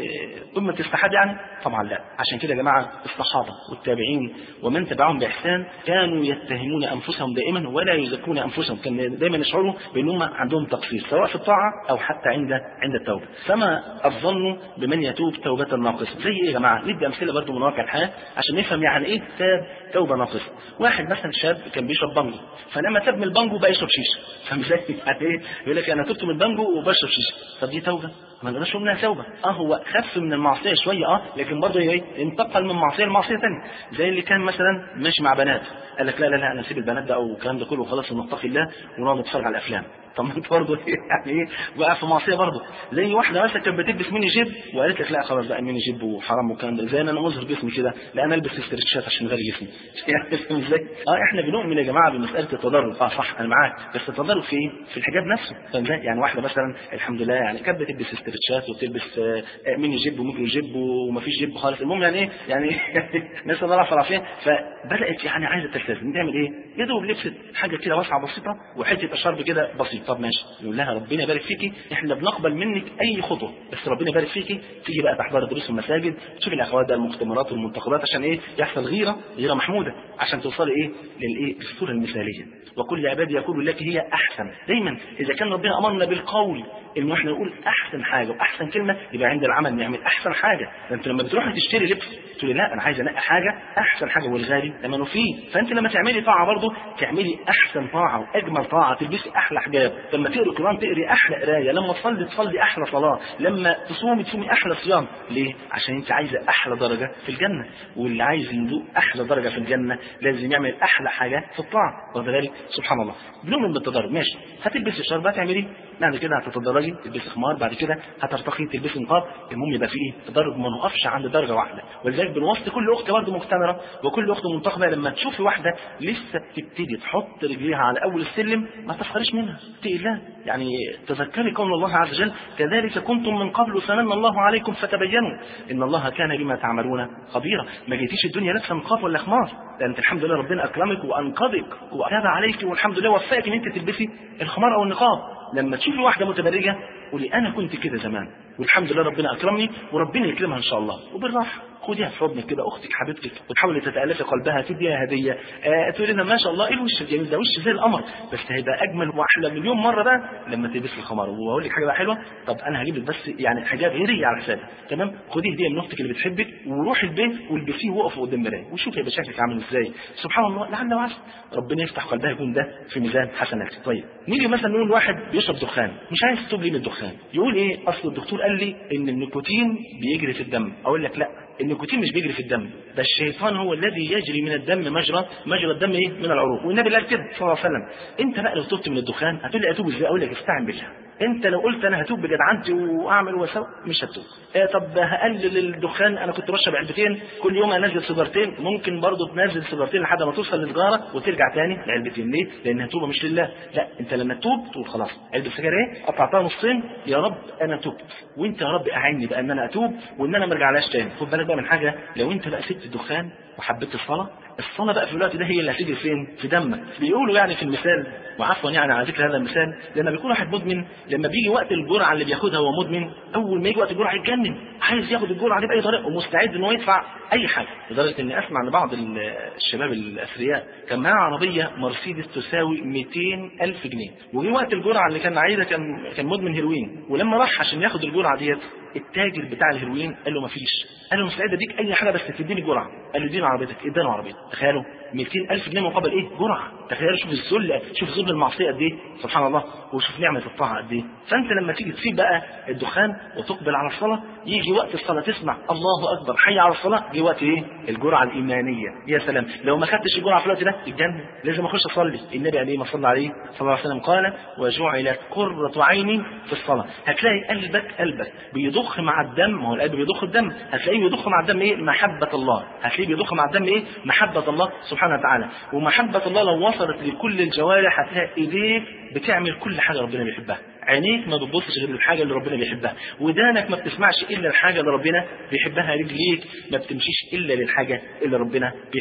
لقمة السحاب يعني؟ طبعا لا. عشان كده يا جماعة الصحابة والتابعين ومن تبعهم بإحسان كانوا يتهمون أنفسهم دائما ولا يزكون أنفسهم، كان دائما يشعروا بأنهم عندهم تقصير سواء في الطاعة أو حتى عند عند التوبة. فما الظن بمن يتوب توبة ناقصة؟ زي إيه يا جماعة؟ ندي أمثلة برضو من واقع الحياة عشان نفهم يعني إيه تاب توبة ناقصة. واحد مثلا شاب كان بيشرب بانجو، فلما تاب من البانجو بقى يشرب شيشة، فاهم ازاي؟ يعني إيه؟ يقول لك أنا تبت من البانجو وبشرب شيشة، طب دي توبة؟ ما نقدرش منها توبة. اه هو خف من المعصية شوية اه، لكن برضه ايه انتقل من معصية لمعصية ثانية. زي اللي كان مثلا ماشي مع بنات قال لك لا لا لا انا اسيب البنات ده او الكلام ده كله وخلاص ونتقي الله ونقعد نتفرج على الافلام. طب ما انت برضه يعني ايه بقى في معصيه برضه. زي واحده مثلا كانت بتلبس ميني جيب وقالت لك لا خلاص بقى ميني جيب وحرام والكلام ده، زي انا اظهر جسمي كده، لا انا البس استرتشات عشان غير جسمي. يعني ازاي؟ اه احنا بنؤمن يا جماعه بمساله التدرج، اه صح انا معاك، بس التدرج في ايه؟ في الحجاب نفسه. فاهم ازاي؟ يعني واحده مثلا الحمد لله يعني كانت بتلبس استرتشات وتلبس آه ميني جيب وميكرو جيب ومفيش جيب خالص، المهم يعني ايه يعني نسال الله العافيه، فبدات يعني عايزه تلتزم تعمل ايه؟ يا دوب لبست حاجه كده واسعه بسيطه وحته اشرب كده بسيط. طب ماشي، يقول لها ربنا يبارك فيكي احنا بنقبل منك اي خطوه، بس ربنا يبارك فيكي تيجي بقى تحضر دروس المساجد تشوفي الاخوات ده المختمرات والمنتخبات عشان ايه؟ يحصل غيره غيره محموده عشان توصلي ايه؟ للايه؟ الصوره المثاليه. وكل عبادي يقول لك هي احسن. دايما اذا كان ربنا امرنا بالقول انه احنا نقول احسن حاجه واحسن كلمه، يبقى عند العمل نعمل احسن حاجه. فانت لما بتروحي تشتري لبس تقولي لا انا عايز انقي حاجه احسن حاجه والغالي ثمنه فيه، فانت لما تعملي طاعه برضه تعملي احسن طاعه واجمل طاعه، تلبسي احلى حجاب، لما تقري القران تقري احلى قرايه، لما تصلي تصلي احلى صلاه، لما تصومي تصومي احلى صيام. ليه؟ عشان انت عايزه احلى درجه في الجنه، واللي عايز يذوق احلى درجه في الجنه لازم يعمل احلى حاجه في الطاعه. وذلك سبحان الله بنؤمن بالتدرج. ماشي، هتلبسي شرب هتعملي بعد كده هتتدرجي تلبسي خمار، بعد كده هترتقي تلبسي نقاب، المهم يبقى في ايه؟ تدرج، ما نقفش عند درجه واحده. ولذلك بنوصي كل اخت برضه مقتنعه وكل اخت منتقبه لما تشوفي واحده لسه بتبتدي تحط رجليها على اول السلم ما تفخريش منها، اتقي الله. يعني تذكري قول الله عز وجل كذلك كنتم من قبل فمن الله عليكم فتبينوا ان الله كان بما تعملون خبيرا. ما جيتيش الدنيا لابسه نقاب ولا خمار، ده انت الحمد لله ربنا اكرمك وانقذك وتاب عليك والحمد لله وفقك ان انت تلبسي الخمار او النقاب. لما تشوفي واحده متبرجه قولي انا كنت كده زمان والحمد لله ربنا اكرمني وربنا يكرمها ان شاء الله. وبالراحه خديها في حضنك كده اختك حبيبتك وتحاولي تتالفي قلبها، تديها هديه، آه تقولي لها ما شاء الله ايه الوش الجميل ده، وش زي القمر، بس هيبقى اجمل واحلى مليون مره بقى لما تلبسي الخمار. وهقول لك حاجه بقى حلوه، طب انا هجيب لك بس يعني حجاب غيري على حسابي، تمام؟ خدي هديه من اختك اللي بتحبك وروحي البيت والبسيه وقفوا قدام المرايه وشوفي هيبقى شكلك عامل ازاي. سبحان الله، لعل وعسى ربنا يفتح قلبها يكون ده في ميزان حسناتك. طيب نيجي مثلا نقول واحد بيشرب دخان مش عايز يتوب ليه من الدخان، يقول ايه؟ اصل الدكتور قال لي ان النيكوتين بيجري في الدم. اقول لك لا، النيكوتين مش بيجري في الدم، ده الشيطان هو الذي يجري من الدم مجرى مجرى الدم ايه؟ من العروق، والنبي قال كده صلى الله عليه وسلم. انت بقى لو تبت من الدخان هتقول لي اتوب ازاي؟ اقول لك استعن بالله. انت لو قلت انا هتوب بجدعنتي واعمل واسوي مش هتوب. اه طب هقلل الدخان، انا كنت بشرب علبتين كل يوم انزل سيجارتين، ممكن برضه تنزل سيجارتين لحد ما توصل لسجاره وترجع تاني لعلبتين. ليه؟ لان التوبه مش لله. لا، انت لما تتوب تقول خلاص علبه سجاير ايه قطعتها نصين، يا رب انا تبت، وانت يا رب اعني بقى ان انا اتوب وان انا ما ارجعلهاش تاني. خد بالك بقى من حاجه، لو انت بقى سبت الدخان وحبيت الصلاه، الصلاه بقى في الوقت ده هي اللي هتيجي فين؟ في دمك. بيقولوا يعني في المثال، وعفوا يعني على ذكر هذا المثال، لما بيكون واحد مدمن لما بيجي وقت الجرعه اللي بياخدها هو مدمن، اول ما يجي وقت الجرعه يتجنن، عايز ياخد الجرعه دي باي طريقه ومستعد ان هو يدفع اي حاجه، لدرجه اني اسمع ان بعض الشباب الاثرياء كان معاه عربيه مرسيدس تساوي مئتين ألف جنيه، وجي وقت الجرعه اللي كان عايزها كان كان مدمن هيروين، ولما راح عشان ياخد الجرعه ديت التاجر بتاع الهيروين قال له ما فيش، قال له مستعد اديك اي حاجه بس تديني جرعه. قال له اديني عربيتك، اداله عربيته. تخيلوا مئتين ألف جنيه مقابل ايه؟ جرعه. تخيلوا، شوف الذل، شوف ذل المعصيه قد ايه سبحان الله، وشوف نعمه الطاعه قد ايه. فانت لما تيجي تسيب بقى الدخان وتقبل على الصلاه، يجي وقت الصلاه تسمع الله اكبر حي على الصلاه، جه وقت ايه؟ الجرعه الايمانيه. يا سلام، لو ما خدتش الجرعه في الوقت ده الجنه لازم اخش اصلي. النبي عليه ما صلى عليه صلى الله عليه وسلم قال وجعلت قرة عيني في الصلاه. هتلاقي قلبك قلبك بيضخ مع الدم، ما هو القلب بيضخ الدم، هتلاقيه بيضخ مع الدم ايه؟ محبه الله. هتلاقيه بيضخ مع الدم ايه؟ محبه الله سبحانه وتعالى. ومحبه الله لو وصلت لكل الجوارح هتلاقي ايديك بتعمل كل حاجه ربنا بيحبها، عينيك ما بتبصش غير للحاجه اللي ربنا بيحبها، ودانك ما بتسمعش الا الحاجه اللي ربنا بيحبها، رجليك ما بتمشيش الا للحاجه اللي ربنا بيحبها.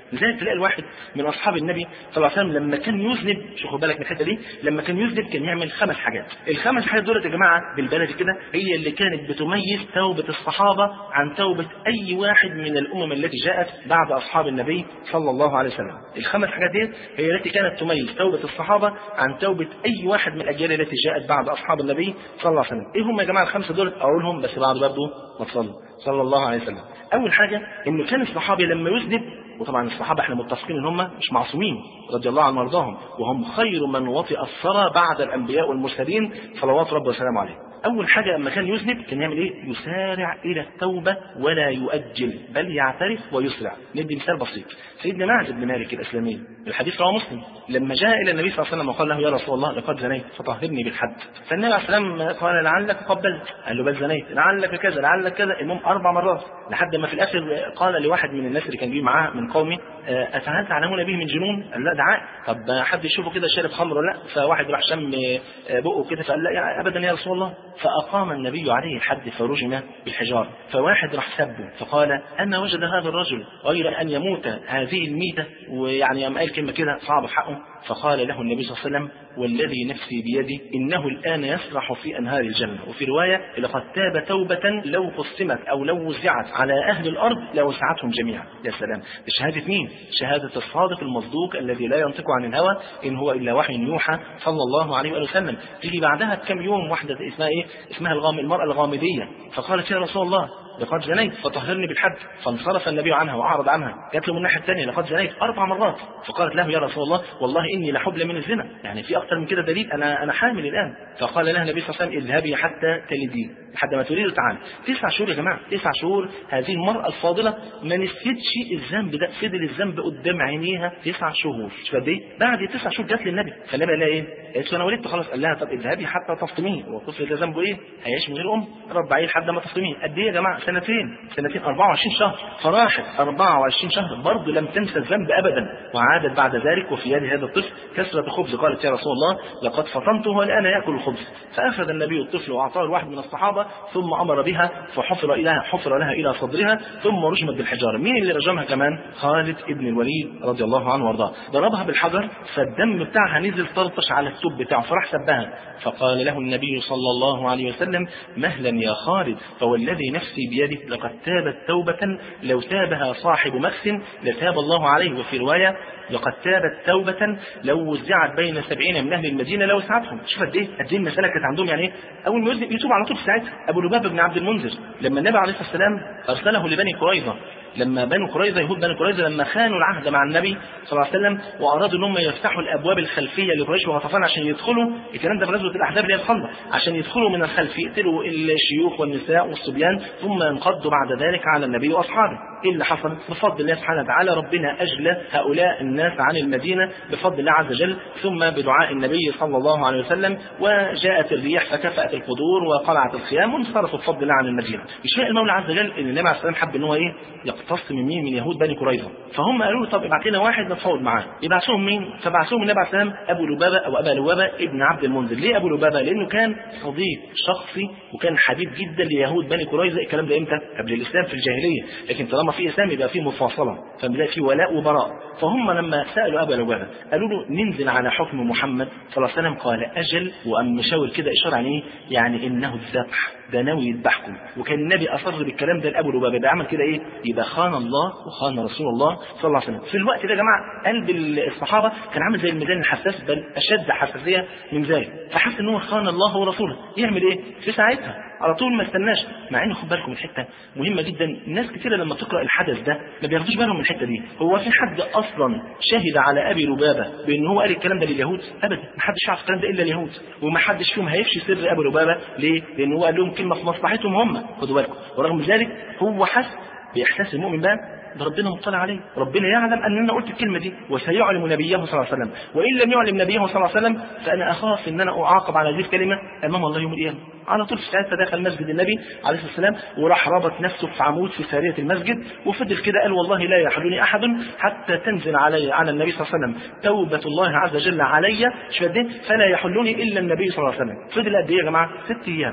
لذلك تلاقي الواحد من اصحاب النبي صلى الله عليه وسلم لما كان يذنب، شوفوا بالك من الحته دي، لما كان يذنب كان يعمل خمس حاجات. الخمس حاجات دول يا جماعه بالبلد كده هي اللي كانت بتميز توبه الصحابه عن توبه اي واحد من الامم التي جاءت بعد اصحاب النبي صلى الله عليه وسلم. الخمس حاجات دي هي التي كانت تميز توبه الصحابه عن توبه اي واحد من الاجيال التي جاءت بعد اصحاب النبي صلى الله عليه وسلم. ايه هم يا جماعه الخمسه دول؟ اقولهم بس بعد برضه ما تصلوا صلى الله عليه وسلم. اول حاجه ان كان الصحابي لما يذنب، وطبعا الصحابه احنا متفقين ان هم مش معصومين رضي الله عنهم وارضاهم، وهم خير من وطئ الثرى بعد الانبياء والمرسلين صلوات ربي وسلامه عليه. اول حاجه لما كان يذنب كان يعمل ايه؟ يسارع الى التوبه ولا يؤجل، بل يعترف ويسرع. ندي مثال بسيط. سيدنا معاذ بن مالك الاسلمي، الحديث رواه مسلم، لما جاء الى النبي صلى الله عليه وسلم وقال له يا رسول الله لقد زنيت فطهرني بالحد، فالنبي عليه الصلاه والسلام قال لعلك قبلت، قال له بل زنيت، لعلك كذا لعلك كذا، المهم اربع مرات، لحد ما في الاخر قال لواحد من الناس اللي كان جاي معاه من قومه افهل تعلمون به من جنون؟ قال لا دعاء. طب حد يشوفه كده شارب خمر ولا لا؟ فواحد راح شم بقه كده فقال لا يا ابدا يا رسول الله، فاقام النبي عليه الحد فرجم بالحجار. فواحد راح سبه فقال ان وجد هذا الرجل غير ان يموت هذه الميته، ويعني قام قال كلمه كده صعبه في حقه. فقال له النبي صلى الله عليه وسلم والذي نفسي بيدي انه الان يسرح في انهار الجنه. وفي روايه لقد تاب توبه لو قسمت او لو وزعت على اهل الارض لوسعتهم جميعا. يا سلام، بشهاده مين؟ شهاده الصادق المصدوق الذي لا ينطق عن الهوى ان هو الا وحي يوحى صلى الله عليه وسلم. تيجي بعدها بكم يوم واحده اسمها ايه؟ اسمها الغام المراه الغامديه، فقالت يا رسول الله لقد زنيت فطهرني بالحد، فانصرف النبي عنها واعرض عنها. جات له من الناحيه الثانيه لقد زنيت اربع مرات، فقالت له يا رسول الله والله اني لحبل من الزنا، يعني في اكثر من كده دليل، انا انا حامل الان. فقال لها النبي صلى الله عليه وسلم اذهبي حتى تلدي، لحد ما تريد تعالى. تسع شهور يا جماعه، تسع شهور هذه المراه الفاضله ما نسيتش الذنب ده، فضل الذنب قدام عينيها تسع شهور. شوف قد ايه؟ بعد تسع شهور جات للنبي، فالنبي قال لها ايه؟ قالت له انا ولدت خلاص. قال لها طب اذهبي حتى تفطميه، والطفل ده ذنبه ايه؟ هيعيش من غير ام، ربعيه لحد ما تفطميه. قد ايه يا جماعه؟ سنتين، سنتين أربعة وعشرين شهر. فراحت أربعة وعشرين شهر برضه لم تنسى الذنب ابدا، وعادت بعد ذلك وفي يد هذا الطفل كسرة خبز. قالت يا رسول الله لقد فطمته والان ياكل الخبز. فاخذ النبي الطفل واعطاه الواحد من الصحابه، ثم امر بها فحفر لها حفر لها الى صدرها، ثم رجمت بالحجاره. مين اللي رجمها كمان؟ خالد ابن الوليد رضي الله عنه وارضاه، ضربها بالحجر فالدم بتاعها نزل طرطش على الثوب بتاعه، فراح سبها. فقال له النبي صلى الله عليه وسلم مهلا يا خالد، فوالذي نفسي بيده لقد تابت توبة لو تابها صاحب مكس لتاب الله عليه. وفي رواية لقد تابت توبة لو وزعت بين سبعين من أهل المدينة لوسعتهم. شوف قد إيه قد إيه المسألة كانت عندهم، يعني إيه؟ أول ما يذنب يتوب على طول في ساعتها. أبو لبابة بن عبد المنذر لما النبي عليه الصلاة والسلام أرسله لبني قريظة، لما بنو قريظة يهود بني قريظة لما خانوا العهد مع النبي صلى الله عليه وسلم وأرادوا أنهم يفتحوا الأبواب الخلفية لقريش وغطفان عشان يدخلوا، الكلام ده في غزوة الأحزاب اللي هي الخندق، عشان يدخلوا من الخلف يقتلوا الشيوخ والنساء والصبيان ثم ينقضوا بعد ذلك على النبي وأصحابه. إيه اللي حصل؟ بفضل الله سبحانه وتعالى ربنا أجلى هؤلاء الناس عن المدينة بفضل الله عز وجل، ثم بدعاء النبي صلى الله عليه وسلم، وجاءت الرياح فكفأت القدور وقلعت الخيام وانصرفوا بفضل الله عن المدينة. يشاء المولى عز وجل ان النبي عليه الصلاه والسلام حب ان هو ايه؟ يقتص من مين؟ من يهود بني قريظه. فهم قالوا له طب ابعت لنا واحد نتفاوض معاه. يبعثوهم مين؟ فبعثوهم النبي عليه الصلاه والسلام ابو لبابه او ابا لبابه ابن عبد المنذر. ليه ابو لبابه؟ لانه كان صديق شخصي وكان حبيب جدا ليهود بني قريظه. الكلام ده امتى؟ قبل الاسلام في الجاهليه، لكن طالما في اسلام يبقى في مفاصله، فبدا في ولاء وبراء. فهم لما سالوا ابا لبابه قالوا له ننزل على حكم محمد صلى الله عليه وسلم، قال اجل، وقام مشاور كده اشاره عن ايه؟ يعني انه الذبح، ده ناوي يذبحكم. وكان النبي اصر بالكلام ده لابو لبابه، ده عمل كده ايه؟ يبقى خان الله وخان رسول الله صلى الله عليه وسلم. في الوقت ده يا جماعه قلب الصحابه كان عامل زي الميزان الحساس، بل اشد حساسيه من ذلك، فحس ان هو خان الله ورسوله. يعمل ايه في ساعتها؟ على طول ما استناش. مع ان خد بالكم الحته مهمه جدا، الناس كتير لما تقرا الحدث ده ما بياخدوش بالهم من الحته دي. هو في حد اصلا شهد على ابي لبابه بان هو قال الكلام ده لليهود؟ ابدا، ما حدش يعرف الكلام ده الا اليهود، وما حدش فيهم هيفشي سر ابو لبابه. ليه؟ لان هو قال لهم كلمه في مصلحتهم هم، خدوا بالكم. ورغم ذلك هو حس باحساس المؤمن بقى ده ربنا مطلع عليه، ربنا يعلم ان انا قلت الكلمه دي، وسيعلم نبيه صلى الله عليه وسلم، وان لم يعلم نبيه صلى الله عليه وسلم فانا اخاف ان انا اعاقب على هذه الكلمه امام الله يوم القيامه. على طول في ساعتها دخل مسجد النبي عليه الصلاه والسلام وراح ربط نفسه في عمود في ساريه المسجد، وفضل كده قال والله لا يحلني احد حتى تنزل علي على النبي صلى الله عليه وسلم توبه الله عز وجل علي فلا يحلني الا النبي صلى الله عليه وسلم. فضل قد ايه يا جماعه؟ ست ايام.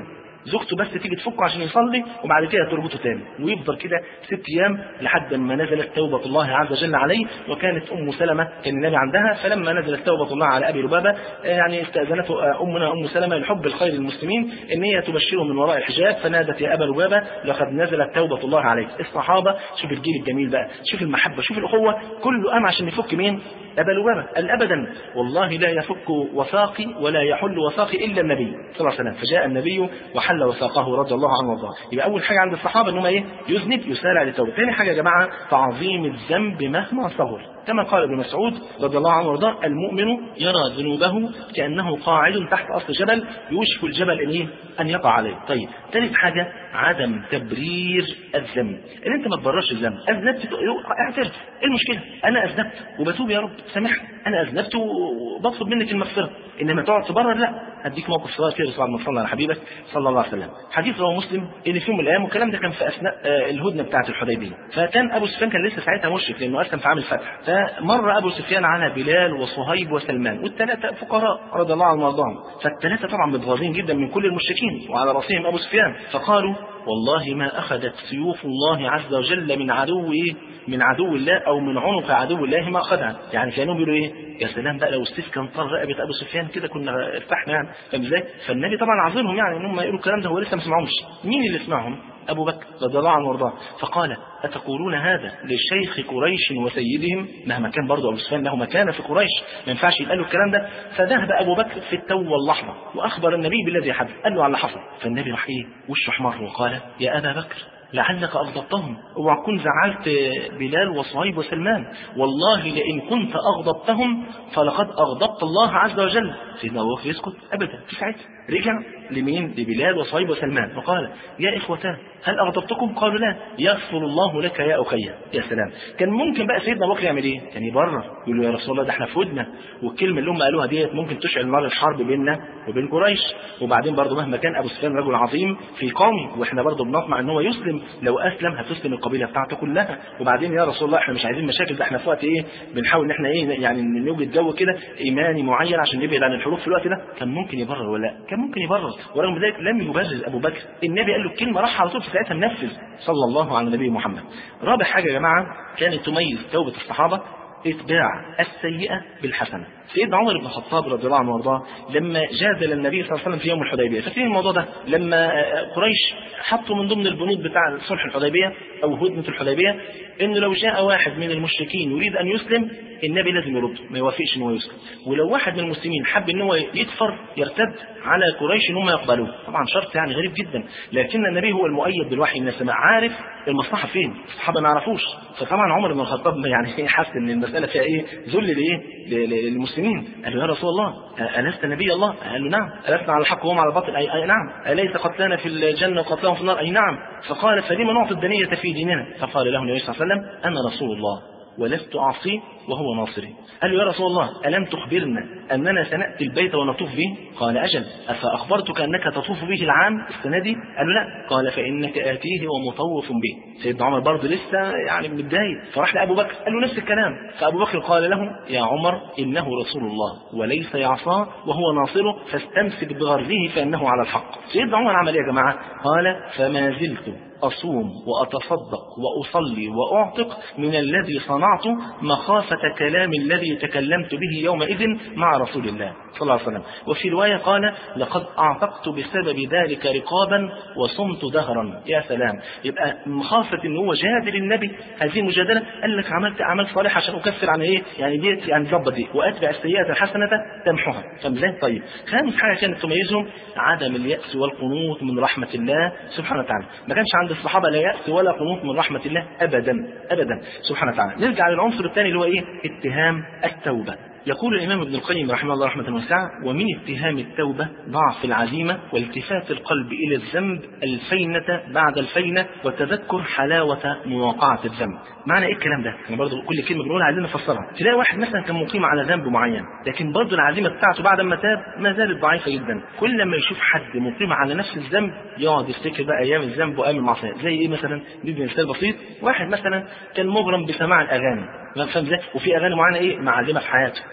زوجته بس تيجي تفكه عشان يصلي وبعد كده تربطه تاني، ويفضل كده ست ايام لحد ما نزلت توبه الله عز وجل عليه. وكانت ام سلمه كان النبي عندها، فلما نزلت توبه الله على ابي لبابه يعني استاذنته امنا ام سلمه لحب الخير للمسلمين ان هي تبشره من وراء الحجاب، فنادت يا ابا لبابه لقد نزلت توبه الله عليك. الصحابه شوف الجيل الجميل بقى، شوف المحبه، شوف الاخوه، كله قام عشان يفك مين؟ أبا لبابة. قال أبدا والله لا يفك وثاقي ولا يحل وثاقي إلا النبي صلى الله عليه وسلم. فجاء النبي وحل وثاقه رضي الله عنه وارضاه. يبقى أول حاجة عند الصحابة إنهم إيه؟ يذنب يسارع للتوبة. ثاني حاجة يا جماعة تعظيم الذنب مهما صغر، كما قال ابن مسعود رضي الله عنه وارضاه المؤمن يرى ذنوبه كأنه قاعد تحت أصل جبل يوشك الجبل إن إيه؟ أن يقع عليه. طيب ثالث حاجة عدم تبرير الذنب، إن أنت ما تبررش الذنب. أذنبت اعترف، إيه المشكلة؟ أنا أذنبت وبتوب يا رب سامحني، أنا أذنبت وبطلب منك المغفرة. إنما تقعد تبرر لا. هديك موقف صغير كده بعد ما صلى على حبيبك صلى الله عليه وسلم. حديث رواه مسلم إن في يوم من الأيام، والكلام ده كان في أثناء الهدنة بتاعة الحديبية، فكان أبو سفيان كان لسه ساعتها مشرك لأنه أسلم في عام الفتح. فمر أبو سفيان على بلال وصهيب وسلمان والثلاثة فقراء رضي الله عنهم وارضاهم، فالثلاثة طبعا متغاظين جدا من كل المشركين وعلى رأسهم أبو سفيان، فقالوا والله ما أخذت سيوف الله عز وجل من عدو من عدو الله أو من عنق عدو الله ما أخذها. يعني كانوا بيقولوا إيه؟ يا سلام بقى لو السيف كان طار رقبة أبو سفيان كده كنا ارتحنا يعني. فاهم ازاي؟ فالنبي طبعا عاذرهم يعني إنهم يقولوا الكلام ده، هو لسه ما سمعهمش. مين اللي سمعهم؟ أبو بكر رضي الله عنه وارضاه. فقال أتقولون هذا لشيخ قريش وسيدهم؟ مهما كان برضه أبو سفيان له مكانة في قريش، ما ينفعش يتقال له الكلام ده. فذهب أبو بكر في التو واللحظة وأخبر النبي بالذي حدث، قال له على اللي حصل. فالنبي راح إيه؟ وشه أحمر وقال يا أبا بكر لعلك أغضبتهم، اوعى تكون زعلت بلال وصهيب وسلمان، والله لئن كنت أغضبتهم فلقد أغضبت الله عز وجل. سيدنا أبو بكر يسكت أبدا. في ساعتها رجع لمين؟ لبلال وصهيب وسلمان وقال يا إخوتان هل أغضبتكم؟ قالوا لا. يغفر الله لك يا أخي. يا سلام. كان ممكن بقى سيدنا أبو بكر يعمل إيه؟ كان يبرر يقول له يا رسول الله ده احنا في ودنا، والكلمة اللي هم قالوها ديت ممكن تشعل نار الحرب بيننا وبين قريش، وبعدين برضه مهما كان أبو سفيان رجل عظيم في قومه واحنا برضه بنطمع ان هو يسلم، لو أسلم هتسلم القبيلة بتاعته كلها، وبعدين يا رسول الله احنا مش عايزين مشاكل، ده احنا في وقت ايه بنحاول ان احنا ايه يعني نوجد جو كده ايماني معين عشان نبعد عن الحروب في الوقت ده. كان ممكن يبرر ولا لا؟ كان ممكن يبرر، ورغم ذلك لم يبرر ابو بكر. النبي قال له الكلمه راح على طول في ساعتها منفذ صلى الله على النبي محمد. رابع حاجه يا جماعه كانت تميز توبه الصحابه اتباع السيئه بالحسنه. سيدنا عمر بن الخطاب رضي الله عنه وارضاه لما جادل النبي صلى الله عليه وسلم في يوم الحديبيه، فاكرين الموضوع ده؟ لما قريش حطوا من ضمن البنود بتاع صلح الحديبيه او هدنه الحديبيه انه لو جاء واحد من المشركين يريد ان يسلم النبي لازم يرد، ما يوافقش ان هو يسلم، ولو واحد من المسلمين حب ان هو يكفر يرتد على قريش ان هم يقبلوه. طبعا شرط يعني غريب جدا، لكن النبي هو المؤيد بالوحي من السماء، عارف المصلحه فين، الصحابه ما يعرفوش. فطبعا عمر بن الخطاب يعني حس ان المساله فيها ايه؟ ذل لايه؟ للمسلمين. قال له يا رسول الله ألست نبي الله؟ قال له نعم. ألسنا على الحق وهم على الباطل؟ أي, أي نعم. أليس قتلنا في الجنة وقتلهم في النار؟ أي نعم. فقال فلما نعطي الدنية في ديننا؟ فقال له النبي صلى الله عليه وسلم أنا رسول الله ولست أعصيه وهو ناصري. قال له يا رسول الله ألم تخبرنا أننا سنأتي البيت ونطوف به؟ قال أجل. أفأخبرتك أنك تطوف به العام السنة دي؟ قال له لا. قال فإنك آتيه ومطوف به. سيدنا عمر برضه لسه يعني متضايق، فراح لأبو بكر قال له نفس الكلام. فأبو بكر قال له يا عمر إنه رسول الله وليس يعصاه وهو ناصره، فاستمسك بغرزه فإنه على الحق. سيدنا عمر عمل إيه يا جماعة؟ قال فما زلت أصوم وأتصدق وأصلي وأعتق من الذي صنعته مخافة كلام الذي تكلمت به يومئذ مع رسول الله صلى الله عليه وسلم. وفي رواية قال لقد أعتقت بسبب ذلك رقابا وصمت دهرا. يا سلام. يبقى مخافة إن هو جادل النبي هذه المجادلة، قال لك عملت أعمال صالحة عشان أكفر عن إيه يعني ديت يعني ضبط دي، وأتبع السيئة الحسنة تمحوها. فمزاي طيب. خامس حاجة كانت تميزهم عدم اليأس والقنوط من رحمة الله سبحانه وتعالى. ما كانش عند الصحابة لا يأس ولا قنوط من رحمة الله أبدا أبدا سبحانه وتعالى. نرجع للعنصر الثاني اللي هو إيه؟ اتهام التوبة. يقول الإمام ابن القيم رحمه الله رحمة واسعة ومن اتهام التوبة ضعف العزيمة والتفات القلب إلى الذنب الفينة بعد الفينة وتذكر حلاوة مواقعة الذنب. معنى إيه الكلام ده؟ يعني برضو كل كلمة بنقولها عايزين نفسرها. تلاقي واحد مثلا كان مقيم على ذنب معين لكن برضو العزيمة بتاعته بعد ما تاب ما زالت ضعيفة جدا. كل ما يشوف حد مقيم على نفس الذنب يقعد يفتكر بقى أيام الذنب وأيام المعصية. زي إيه مثلا؟ ندي مثال بسيط. واحد مثلا كان مغرم بسماع الأغاني، فاهم ازاي؟ وفي اغاني معينه ايه معلمه في حياته،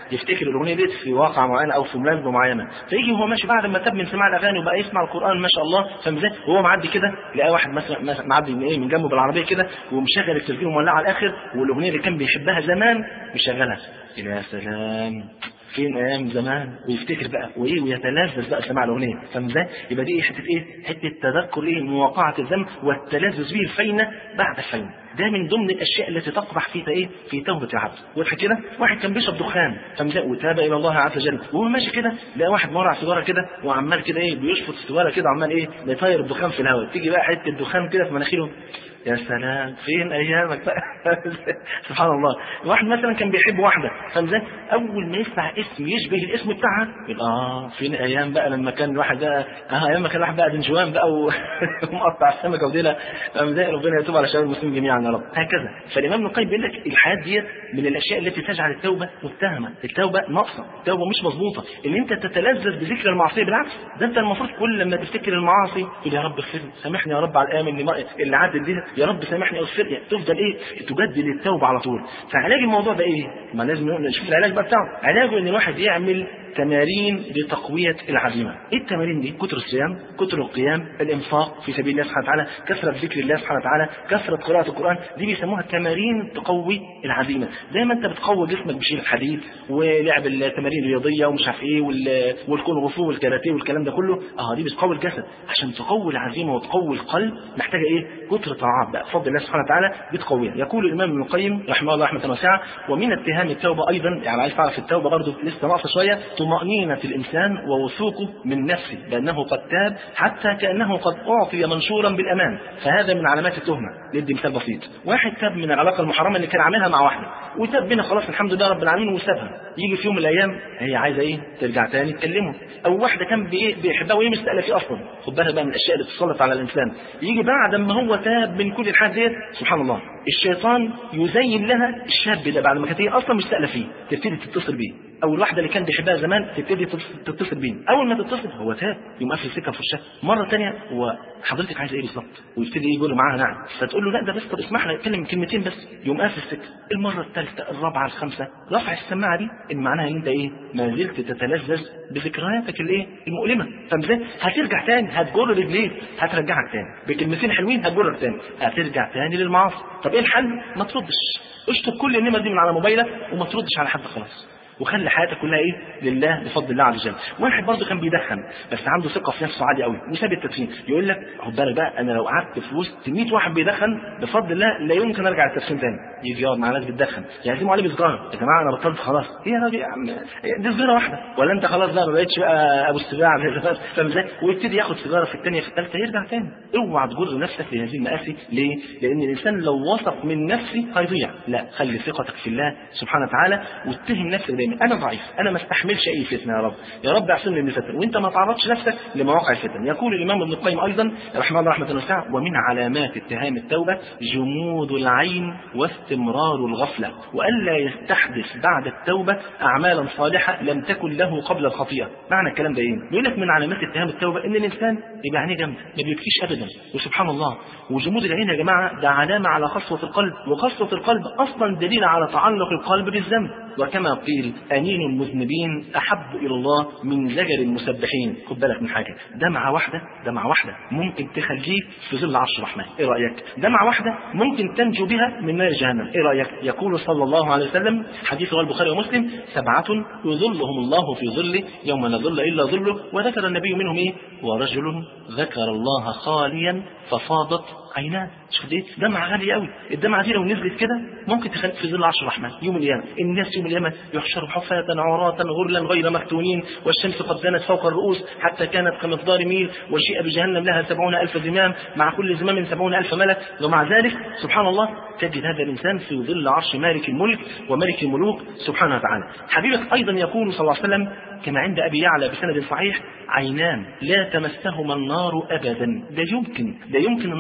يفتكر الاغنيه دي في واقع معين او في مناسبه معينه، فيجي وهو ماشي بعد ما تاب من سماع الاغاني وبقى يسمع القران ما شاء الله، فاهم ازاي؟ وهو معدي كده لقى واحد مثلا معدي من ايه من جنبه بالعربيه كده ومشغل التلفزيون ومولع على الاخر، والاغنيه اللي كان بيحبها زمان مشغلها. يا سلام، فين ايام زمان، ويفتكر بقى وايه ويتلذذ بقى سماع الاغنيه، فاهم ازاي؟ يبقى دي حته ايه؟ حته تذكر ايه؟ مواقعه الذنب والتلذذ به الفينه بعد الفينه. ده من ضمن الاشياء التي تقبح في ايه؟ في توبه العبد. واضح كده؟ واحد كان بيشرب دخان، فاهم ازاي؟ وتاب الى الله عز وجل، وهو ماشي كده لقى واحد مورع سيجاره كده وعمال كده ايه؟ بيشفط السيجاره كده وعمال ايه؟ بيطير الدخان في الهواء، تيجي بقى حته الدخان كده في مناخيره. يا سلام، فين ايامك بقى؟ سبحان الله. واحد مثلا كان بيحب واحده، فاهم ازاي؟ اول ما يسمع اسم يشبه الاسم بتاعها يبقى اه فين ايام بقى لما كان الواحد ده اه ايام ما كان الواحد بقى دنجوان بقى ومقطع السمكه وديلها، فاهم ازاي؟ ربنا يتوب على شباب المسلمين جميعا يا رب. هكذا. فالامام ابن القيم بيقول لك الحياه ديت من الاشياء التي تجعل التوبه متهمه، التوبه ناقصه، التوبه مش مظبوطه، ان انت تتلذذ بذكر المعصيه. بالعكس، ده انت المفروض كل لما تفتكر المعاصي تقول يا رب اغفر لي، سامحني يا رب على الايام اللي اللي عدت دي، يا رب سامحني اغفر لي، تفضل ايه؟ تجدد التوبه على طول. فعلاج الموضوع ده ايه؟ ما لازم نشوف العلاج بقى بتاعه. علاجه ان الواحد يعمل تمارين لتقوية العزيمة. ايه التمارين دي؟ كتر الصيام، كتر القيام، الانفاق في سبيل الله سبحانه وتعالى، كثرة ذكر الله سبحانه وتعالى، كثرة قراءة القرآن. دي بيسموها تمارين تقوي العزيمة. زي ما انت بتقوي جسمك بشيل الحديد ولعب التمارين الرياضية ومش عارف ايه والكونغ فو والكاراتيه والكلام ده كله، اه دي بتقوي الجسد. عشان تقوي العزيمة وتقوي القلب محتاجة ايه؟ كتر طاعات بقى بفضل الله سبحانه وتعالى بتقويها. يقول الامام ابن القيم رحمه الله رحمة واسعة: ومن اتهام التوبة ايضا، يعني عايز تعرف التوبة برضه لسه ناقصة شوية، طمأنينة الإنسان ووثوقه من نفسه بأنه قد تاب حتى كأنه قد أعطي منشورا بالأمان، فهذا من علامات التهمة. ندي مثال بسيط: واحد تاب من العلاقة المحرمة اللي كان عاملها مع واحدة وتاب بينا خلاص الحمد لله رب العالمين وسابها، يجي في يوم من الأيام هي عايزة إيه؟ ترجع تاني تكلمه. أو واحدة كان بيحبها وهي مستقلة فيه أصلا، خد بالك بقى من الأشياء اللي تسلط على الإنسان. يجي بعد ما هو تاب من كل الحاجات ديت، سبحان الله، الشيطان يزين لها الشاب ده بعد ما كانت هي أصلا مستقلة فيه تبتدي تتصل بيه، او الواحده اللي كان بيحبها زمان تبتدي تتصل بيه. اول ما تتصل هو تاب، يقوم قافل السكه في وشها. مره ثانيه هو حضرتك عايزه ايه بالظبط؟ ويبتدي يقول له معاها نعم، فتقول له لا ده بس طب اسمح لي اتكلم كلمتين بس، يقوم قافل السكه. المره الثالثه الرابعه الخامسه رفع السماعه دي، ان معناها ان انت ايه؟ ما زلت تتلذذ بذكرياتك الايه؟ المؤلمه. فمزاي هترجع تاني، هتجر رجليك، هترجعك تاني بكلمتين حلوين، هتجرك تاني، هترجع تاني للمعاصي. طب ايه الحل؟ ما تردش، اشطب كل النمر دي من على موبايلك وما تردش على حد خلاص، وخلي حياتك كلها ايه؟ لله بفضل الله عز وجل. واحد برضه كان بيدخن بس عنده ثقه في نفسه عاليه قوي وساب التدخين، يقول لك خد بالك بقى انا لو قعدت في وسط مية واحد بيدخن بفضل الله لا يمكن ارجع للتدخين تاني. يجي يقعد مع ناس بتدخن يعزموا عليه بسجاره، يا جماعه انا بطلت خلاص. ايه يا راجل يا عم دي سجاره واحده، ولا انت خلاص بقى ما بقتش بقى ابو السباع فاهم ازاي؟ ويبتدي ياخد سيجاره في الثانيه في الثالثه يرجع تاني. اوعى تجر نفسك لهذه المآسي. ليه؟ لان الانسان لو وثق من نفسه هيضيع. لا، خلي ثقتك في الله سبحانه وتعالى واتهم نفسك دايما انا ضعيف، انا ما استحملش اي فتنه، يا رب يا رب اعصمني من الفتن، وانت ما تعرضش نفسك لمواقع الفتن. يقول الامام ابن القيم ايضا رحمه الله رحمه واسعه: ومن علامات اتهام التوبه جمود العين واستمرار الغفله، والا يستحدث بعد التوبه اعمالا صالحه لم تكن له قبل الخطيئه. معنى الكلام ده ايه؟ بيقول لك من علامات اتهام التوبه ان الانسان يبقى عينيه جامده ما بيبكيش ابدا، وسبحان الله. وجمود العين يا جماعه ده علامه على قسوه القلب، وقسوه القلب اصلا دليل على تعلق القلب بالذنب. وكما قيل: انين المذنبين احب الى الله من زجر المسبحين. خد بالك من حاجه، دمعه واحده دمعه واحده ممكن تخليك في ظل عرش الرحمن، ايه رايك؟ دمعه واحده ممكن تنجو بها من نار جهنم، ايه رايك؟ يقول صلى الله عليه وسلم، حديث رواه البخاري ومسلم: سبعه يظلهم الله في ظله يوم لا ظل الا ظله. وذكر النبي منهم ايه؟ ورجل ذكر الله خاليا ففاضت عيناه. شوف دي دمعه غاليه قوي، الدمعه دي لو نزلت كده ممكن تخليك في ظل عرش الرحمن يوم القيامه. الناس يوم القيامه يحشروا حفاة عراة غرلا غير مفتونين، والشمس قد دنت فوق الرؤوس حتى كانت كمقدار ميل، وجيء بجهنم لها سبعون ألف زمام، مع كل زمام سبعون ألف ملك. ومع ذلك سبحان الله تجد هذا الإنسان في ظل عرش مالك الملك وملك الملوك سبحانه وتعالى. حبيبك أيضا يقول صلى الله عليه وسلم كما عند أبي يعلى بسند صحيح: عينان لا تمسهما النار أبدا. ده يمكن ده يمكن النار تقرب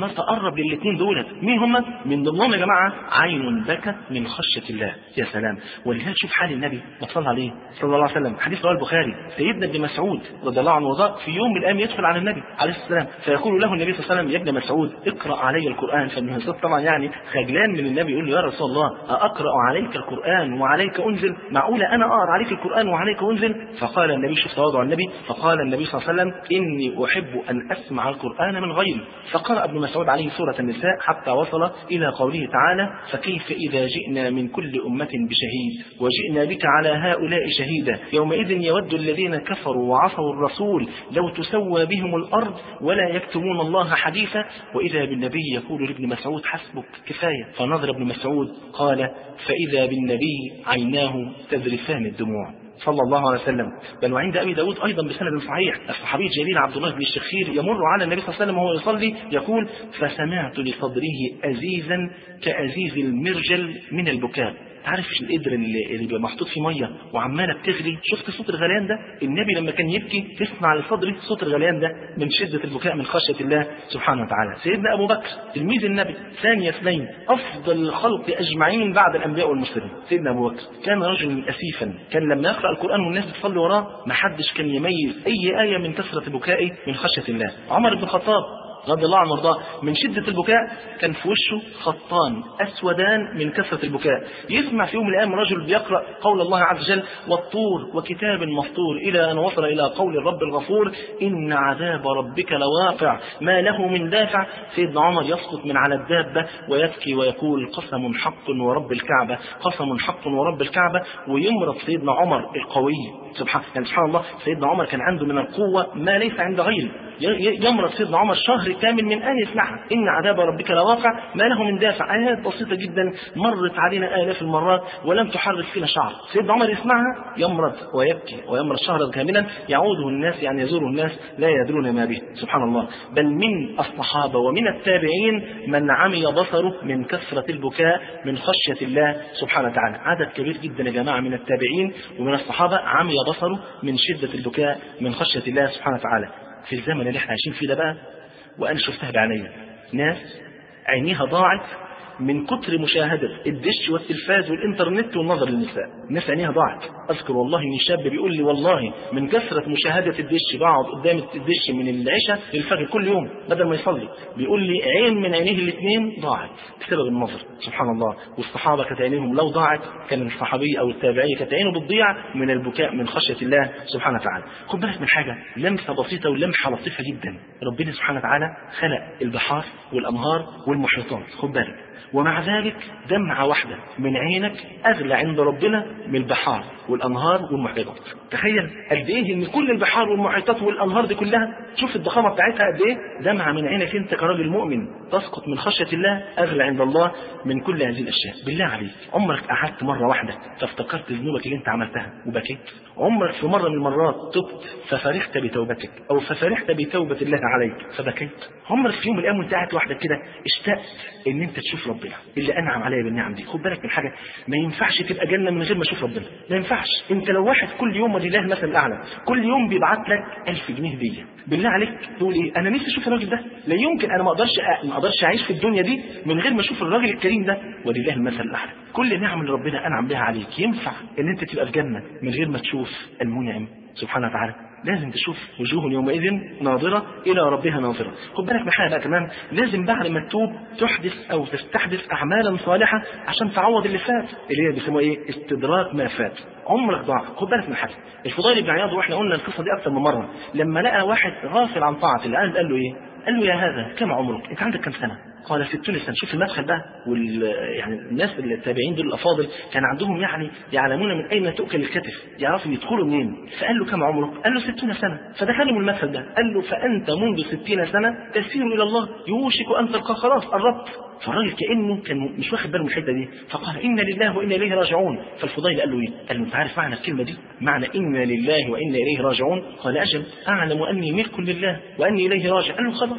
تقرب للاثنين دولت. مين هم؟ من ضمنهم يا جماعه عين بكت من خشيه الله. يا سلام. ولهذا شوف حال النبي ما صلى عليه صلى الله عليه وسلم، حديث رواه البخاري، سيدنا ابن مسعود رضي الله عنه وارضاه في يوم من الايام يدخل على النبي عليه السلام فيقول له النبي صلى الله عليه وسلم: يا ابن مسعود اقرا علي القران. فابن مسعود طبعا يعني خجلان من النبي، يقول له: يا رسول الله اقرا عليك القران وعليك انزل؟ معقوله انا اقرا عليك القران وعليك انزل؟ فقال النبي، شوف تواضع النبي، فقال النبي صلى الله عليه وسلم: اني احب ان اسمع القران من غيري. فقرأ ابن مسعود عليه سورة النساء حتى وصل إلى قوله تعالى: فكيف إذا جئنا من كل أمة بشهيد وجئنا بك على هؤلاء شهيدا يومئذ يود الذين كفروا وعصوا الرسول لو تسوى بهم الأرض ولا يكتمون الله حديثا. وإذا بالنبي يقول لابن مسعود: حسبك كفاية. فنظر ابن مسعود قال: فإذا بالنبي عيناه تذرفان الدموع صلى الله عليه وسلم. بل وعند أبي داود أيضا بسند صحيح الصحابي الجليل عبد الله بن الشخير يمر على النبي صلى الله عليه وسلم وهو يصلي يقول: فسمعت لصدره أزيزا كأزيز المرجل من البكاء. عارف القدر اللي, اللي بيبقى محطوط فيه ميه وعماله بتغلي؟ شفت صوت الغليان ده؟ النبي لما كان يبكي تسمع لصدره صوت الغليان ده من شده البكاء من خشيه الله سبحانه وتعالى. سيدنا ابو بكر تلميذ النبي ثاني اثنين افضل الخلق اجمعين بعد الانبياء والمرسلين، سيدنا ابو بكر كان رجلا اسيفا، كان لما يقرا القران والناس بتصلي وراه ما حدش كان يميز اي ايه من كثره بكائه من خشيه الله. عمر بن الخطاب رضي الله عنه وارضاه من شدة البكاء كان في وشه خطان أسودان من كثرة البكاء. يسمع في يوم من الأيام رجل بيقرأ قول الله عز وجل: والطور وكتاب مسطور، إلى أن وصل إلى قول الرب الغفور: إن عذاب ربك لواقع ما له من دافع. سيدنا عمر يسقط من على الدابة ويبكي ويقول: قسم حق ورب الكعبة، قسم حق ورب الكعبة. ويمرض سيدنا عمر القوي سبحان يعني سبحان الله، سيدنا عمر كان عنده من القوة ما ليس عند غيره. يمرض سيدنا عمر شهر كامل من أن يسمعها: إن عذاب ربك لواقع ما له من دافع. آيات بسيطة جدا مرت علينا آلاف المرات ولم تحرك فينا شعر. سيدنا عمر يسمعها يمرض ويبكي ويمرض شهرا كاملا، يعوده الناس يعني يزوره الناس لا يدرون ما به سبحان الله. بل من الصحابة ومن التابعين من عمي بصره من كثرة البكاء من خشية الله سبحانه وتعالى. عدد كبير جدا يا جماعة من التابعين ومن الصحابة عمي بصره من شدة البكاء من خشية الله سبحانه وتعالى. في الزمن اللي احنا عايشين فيه ده بقى، وأنا شفتها بعيني، ناس عينيها ضاعت من كتر مشاهدة الدش والتلفاز والإنترنت والنظر للنساء. الناس عينيها ضاعت. أذكر والله إن شاب بيقول لي: والله من كثرة مشاهدة الدش بقعد قدام الدش من العشاء للفجر كل يوم بدل ما يصلي. بيقول لي عين من عينيه الاثنين ضاعت بسبب النظر سبحان الله. والصحابة كانت عينيهم لو ضاعت كان الصحابي أو التابعي كانت عينه بتضيع من البكاء من خشية الله سبحانه وتعالى. خد بالك من حاجة، لمسة بسيطة ولمحة لطيفة جدا. ربنا سبحانه وتعالى خلق البحار والأنهار والمحيطات، خد بالك، ومع ذلك دمعة واحدة من عينك أغلى عند ربنا من البحار والأنهار والمحيطات. تخيل قد إيه إن كل البحار والمحيطات والأنهار دي كلها، شوف الضخامة بتاعتها قد إيه، دمعة من عينك أنت كراجل مؤمن تسقط من خشية الله أغلى عند الله من كل هذه الأشياء. بالله عليك، عمرك قعدت مرة واحدة فافتكرت ذنوبك اللي أنت عملتها وبكيت؟ عمرك في مرة من المرات تبت ففرحت بتوبتك أو ففرحت بتوبة الله عليك فبكيت؟ عمرك في يوم من الأيام وأنت قاعد وحدك كده اشتقت إن أنت تشوف ربنا اللي أنعم عليا بالنعم دي؟ خد بالك من حاجة، ما ينفعش تبقى جنة من غير ما أشوف ربنا، ما ينفعش. أنت لو واحد كل يوم ولله المثل الأعلى كل يوم بيبعت لك ألف جنيه هدية، بالله عليك تقول إيه؟ أنا نفسي أشوف الراجل ده، لا يمكن، أنا ما أقدرش ما أقدرش أعيش في الدنيا دي من غير ما أشوف الراجل الكريم ده. ولله المثل الأعلى. كل نعم اللي ربنا أنعم بها عليك ينفع إن أنت تبقى في جنة من غير ما تشوف المنعم سبحانه وتعالى؟ لازم تشوف وجوه يومئذ ناظرة إلى ربها ناظرة. خد بالك من حاجة بقى كمان، لازم بعد ما تتوب تحدث أو تستحدث أعمالا صالحة عشان تعوض اللي فات، اللي هي بيسموها إيه؟ استدراك ما فات. عمرك ضاع. خد بالك من حاجة، الفضيل بن عياض واحنا قلنا القصة دي أكثر من مرة، لما لقى واحد غافل عن طاعة الله قال له إيه؟ قال له: يا هذا كم عمرك؟ أنت عندك كم سنة؟ قال: ستون سنة. شوف المدخل ده، وال يعني الناس اللي التابعين دول الأفاضل كان عندهم يعني يعلمون من أين تؤكل الكتف، يعرفوا يدخلوا منين. فقال له: كم عمرك؟ قال له: ستون سنة. فدخلوا من المدخل ده، قال له: فأنت منذ ستين سنة تسير إلى الله، يوشك أن تلقى، خلاص قربت. فالراجل كأنه كان مش واخد باله من الحته دي، فقال: إن لله وإنا إليه راجعون. فالفضيل قال له إيه؟ قال له: أنت عارف معنى الكلمة دي؟ معنى إن لله وإنا إليه راجعون؟ قال: أجل، أعلم أني ملك لله وأني إليه راجع. قال له: خلاص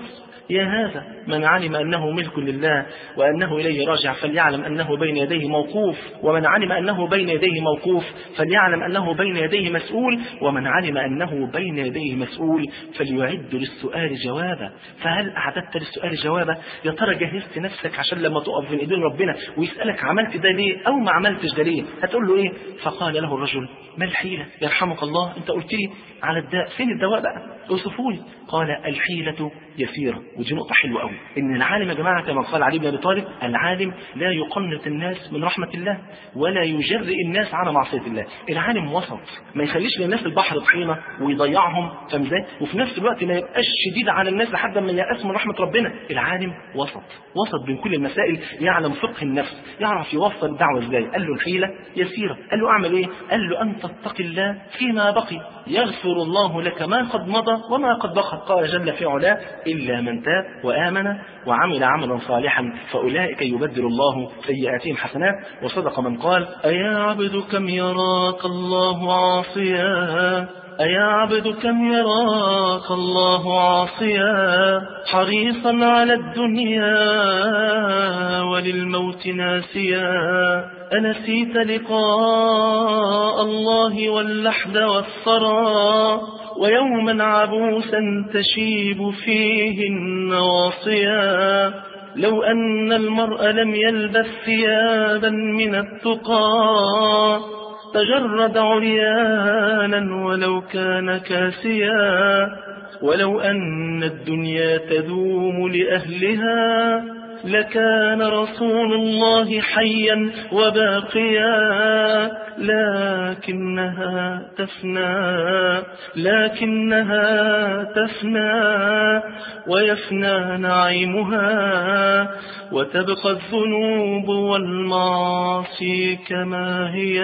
يا هذا من علم أنه ملك لله وأنه إليه راجع فليعلم أنه بين يديه موقوف، ومن علم أنه بين يديه موقوف فليعلم أنه بين يديه مسؤول، ومن علم أنه بين يديه مسؤول فليعد للسؤال جوابا. فهل أعددت للسؤال جوابا؟ يا ترى جهزت نفسك عشان لما تقف بين ايدين ربنا ويسألك عملت ده ليه أو ما عملتش ده ليه هتقول له إيه؟ فقال له الرجل ما الحيلة يرحمك الله؟ أنت قلت لي على الداء، فين الدواء بقى؟ اوصفوني. قال الحيلة يسيرة. ودي نقطة حلوة قوي، إن العالم يا جماعة كما قال علي بن أبي طالب العالم لا يقنط الناس من رحمة الله ولا يجرئ الناس على معصية الله. العالم وسط، ما يخليش للناس البحر طحينة ويضيعهم، فاهم ازاي؟ وفي نفس الوقت ما يبقاش شديد على الناس لحد ما ييأس من رحمة ربنا. العالم وسط، وسط بين كل المسائل، يعلم فقه النفس، يعرف يوصل الدعوة ازاي. قال له الحيلة يسيرة. قال له اعمل ايه؟ قال له ان تتقي الله فيما بقي يغفر الله لك ما قد مضى وما قد بقى. قال جل في علاه إلا من تاب وآمن وعمل عملا صالحا فأولئك يبدل الله سيئاتهم حسنات. وصدق من قال أيا عبد كم يراك الله عاصيا، أيا عبد كم يراك الله عاصيا حريصا على الدنيا وللموت ناسيا، أنسيت لقاء الله واللحد والثرى ويوما عبوسا تشيب فيه النواصيا، لو أن المرء لم يلبس ثيابا من التقى تجرد عريانا ولو كان كاسيا، ولو أن الدنيا تدوم لأهلها لكان رسول الله حيا وباقيا، لكنها تفنى لكنها تفنى ويفنى نعيمها وتبقى الذنوب والمعاصي كما هي.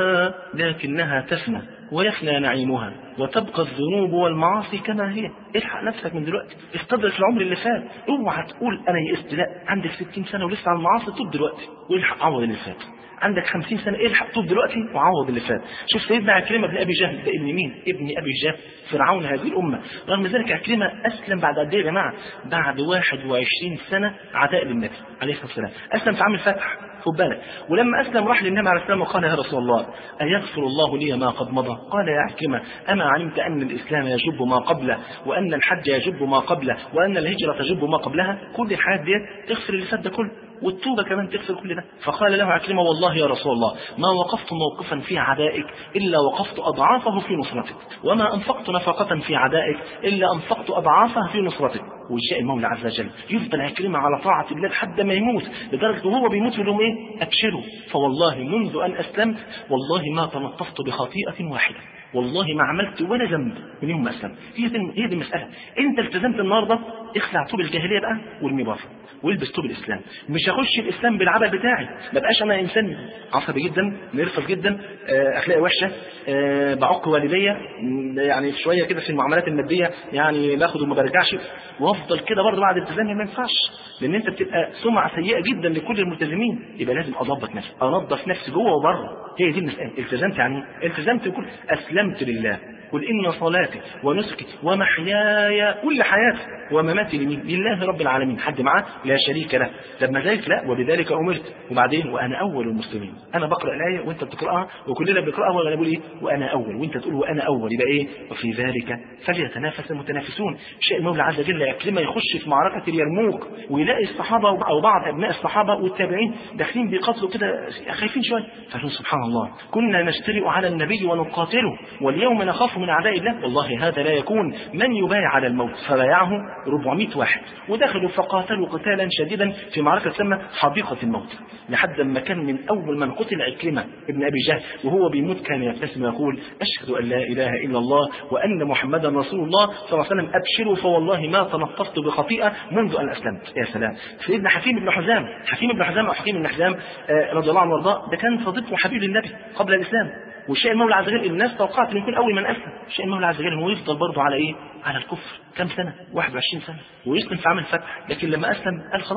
لكنها تفنى ويفنى نعيمها وتبقى الذنوب والمعاصي كما هي. الحق نفسك من دلوقتي، استدرك العمر اللي فات، اوعى تقول انا يئست، لا، عندك ستين سنة ولسه على المعاصي، توب دلوقتي والحق عوض اللي فات. عندك خمسين سنة الحق توب دلوقتي وعوض اللي فات. شوف سيدنا عكرمة بن ابي جهل، ده ابن مين؟ ابن ابي جهل فرعون هذه الامة. رغم ذلك عكرمة اسلم بعد قد ايه يا جماعة؟ بعد واحد وعشرين سنة عداء للنبي عليه الصلاة والسلام. اسلم في عام الفتح، خد بالك. ولما أسلم راح للنبي عليه السلام وقال يا رسول الله أيغفر الله لي ما قد مضى؟ قال يا عكرمة أما علمت أن الإسلام يجب ما قبله وأن الحج يجب ما قبله وأن الهجرة تجب ما قبلها؟ كل الحياة دي تغفر اللي فات ده كله، والتوبة كمان تغفر كل ده. فقال له عكرمة والله يا رسول الله ما وقفت موقفا في عدائك إلا وقفت أضعافه في نصرتك، وما أنفقت نفقة في عدائك إلا أنفقت أضعافها في نصرتك. وجاء المولى عز وجل يفضل عكرمة على طاعة الله لحد ما يموت، لدرجة وهو بيموت يقول لهم ايه؟ أبشروا فوالله منذ أن أسلمت والله ما تنطفت بخطيئة واحدة، والله ما عملت ولا ذنب من يوم ما أسلمت. هي دي هي دي المسألة. أنت التزمت النهارده، اخلع طوب الجاهلية بقى والمي بره والبس طوب الإسلام. مش هخش الإسلام بالعبء بتاعي، ما بقاش أنا إنسان عصبي جدا، نرفض جدا، أخلاقي وحشة، بعق والدية، يعني شوية كده في المعاملات المادية يعني باخد وما برجعش، وافضل كده برضه بعد التزامي. ما ينفعش، لأن أنت بتبقى سمعة سيئة جدا لكل الملتزمين. يبقى لازم أضبط نفسي، أنظف نفسي جوه وبره. هي دي المسألة. التزمت يعني التزمت كل أسلمت لله، قل إن صلاتي ونسكي ومحياي كل حياتي ومماتي لمين؟ لله رب العالمين. حد معاه؟ لا شريك له. لما ذلك لا وبذلك أمرت. وبعدين وأنا أول المسلمين. أنا بقرأ الآية وأنت بتقرأها وكلنا بنقرأها وأنا بقول إيه؟ وأنا أول وأنت تقول وأنا أول. يبقى إيه؟ وفي ذلك فليتنافس المتنافسون. شيء المولى عز وجل يكلمه يخش في معركة اليرموك ويلاقي الصحابة أو بعض أبناء الصحابة والتابعين داخلين بيقاتلوا كده خايفين شوية، فقالوا سبحان الله كنا نجترئ على النبي ونقاتله واليوم نخاف من أعداء الله، والله هذا لا يكون. من يبايع على الموت؟ فبايعه أربعمائة واحد ودخلوا فقاتلوا قتالا شديدا في معركة تسمى حديقة الموت، لحد ما كان من أول من قتل عكرمة ابن أبي جهل وهو بيموت كان يبتسم ويقول أشهد أن لا إله إلا الله وأن محمدا رسول الله صلى الله عليه وسلم. أبشروا فوالله ما تنطفت بخطيئة منذ أن أسلمت. يا سلام. سيدنا حكيم بن حزام، حكيم بن حزام أو حكيم بن حزام رضي الله عنه وارضاه، ده كان صديق وحبيب النبي قبل الإسلام. والشيء المولى عز وجل الناس توقعت انه يكون اول من اسلم. الشيء المولى عز وجل هو يفضل برضه على ايه؟ على الكفر. كم سنه؟ واحد وعشرين سنه، ويسلم في عام الفتح. لكن لما اسلم قال خلاص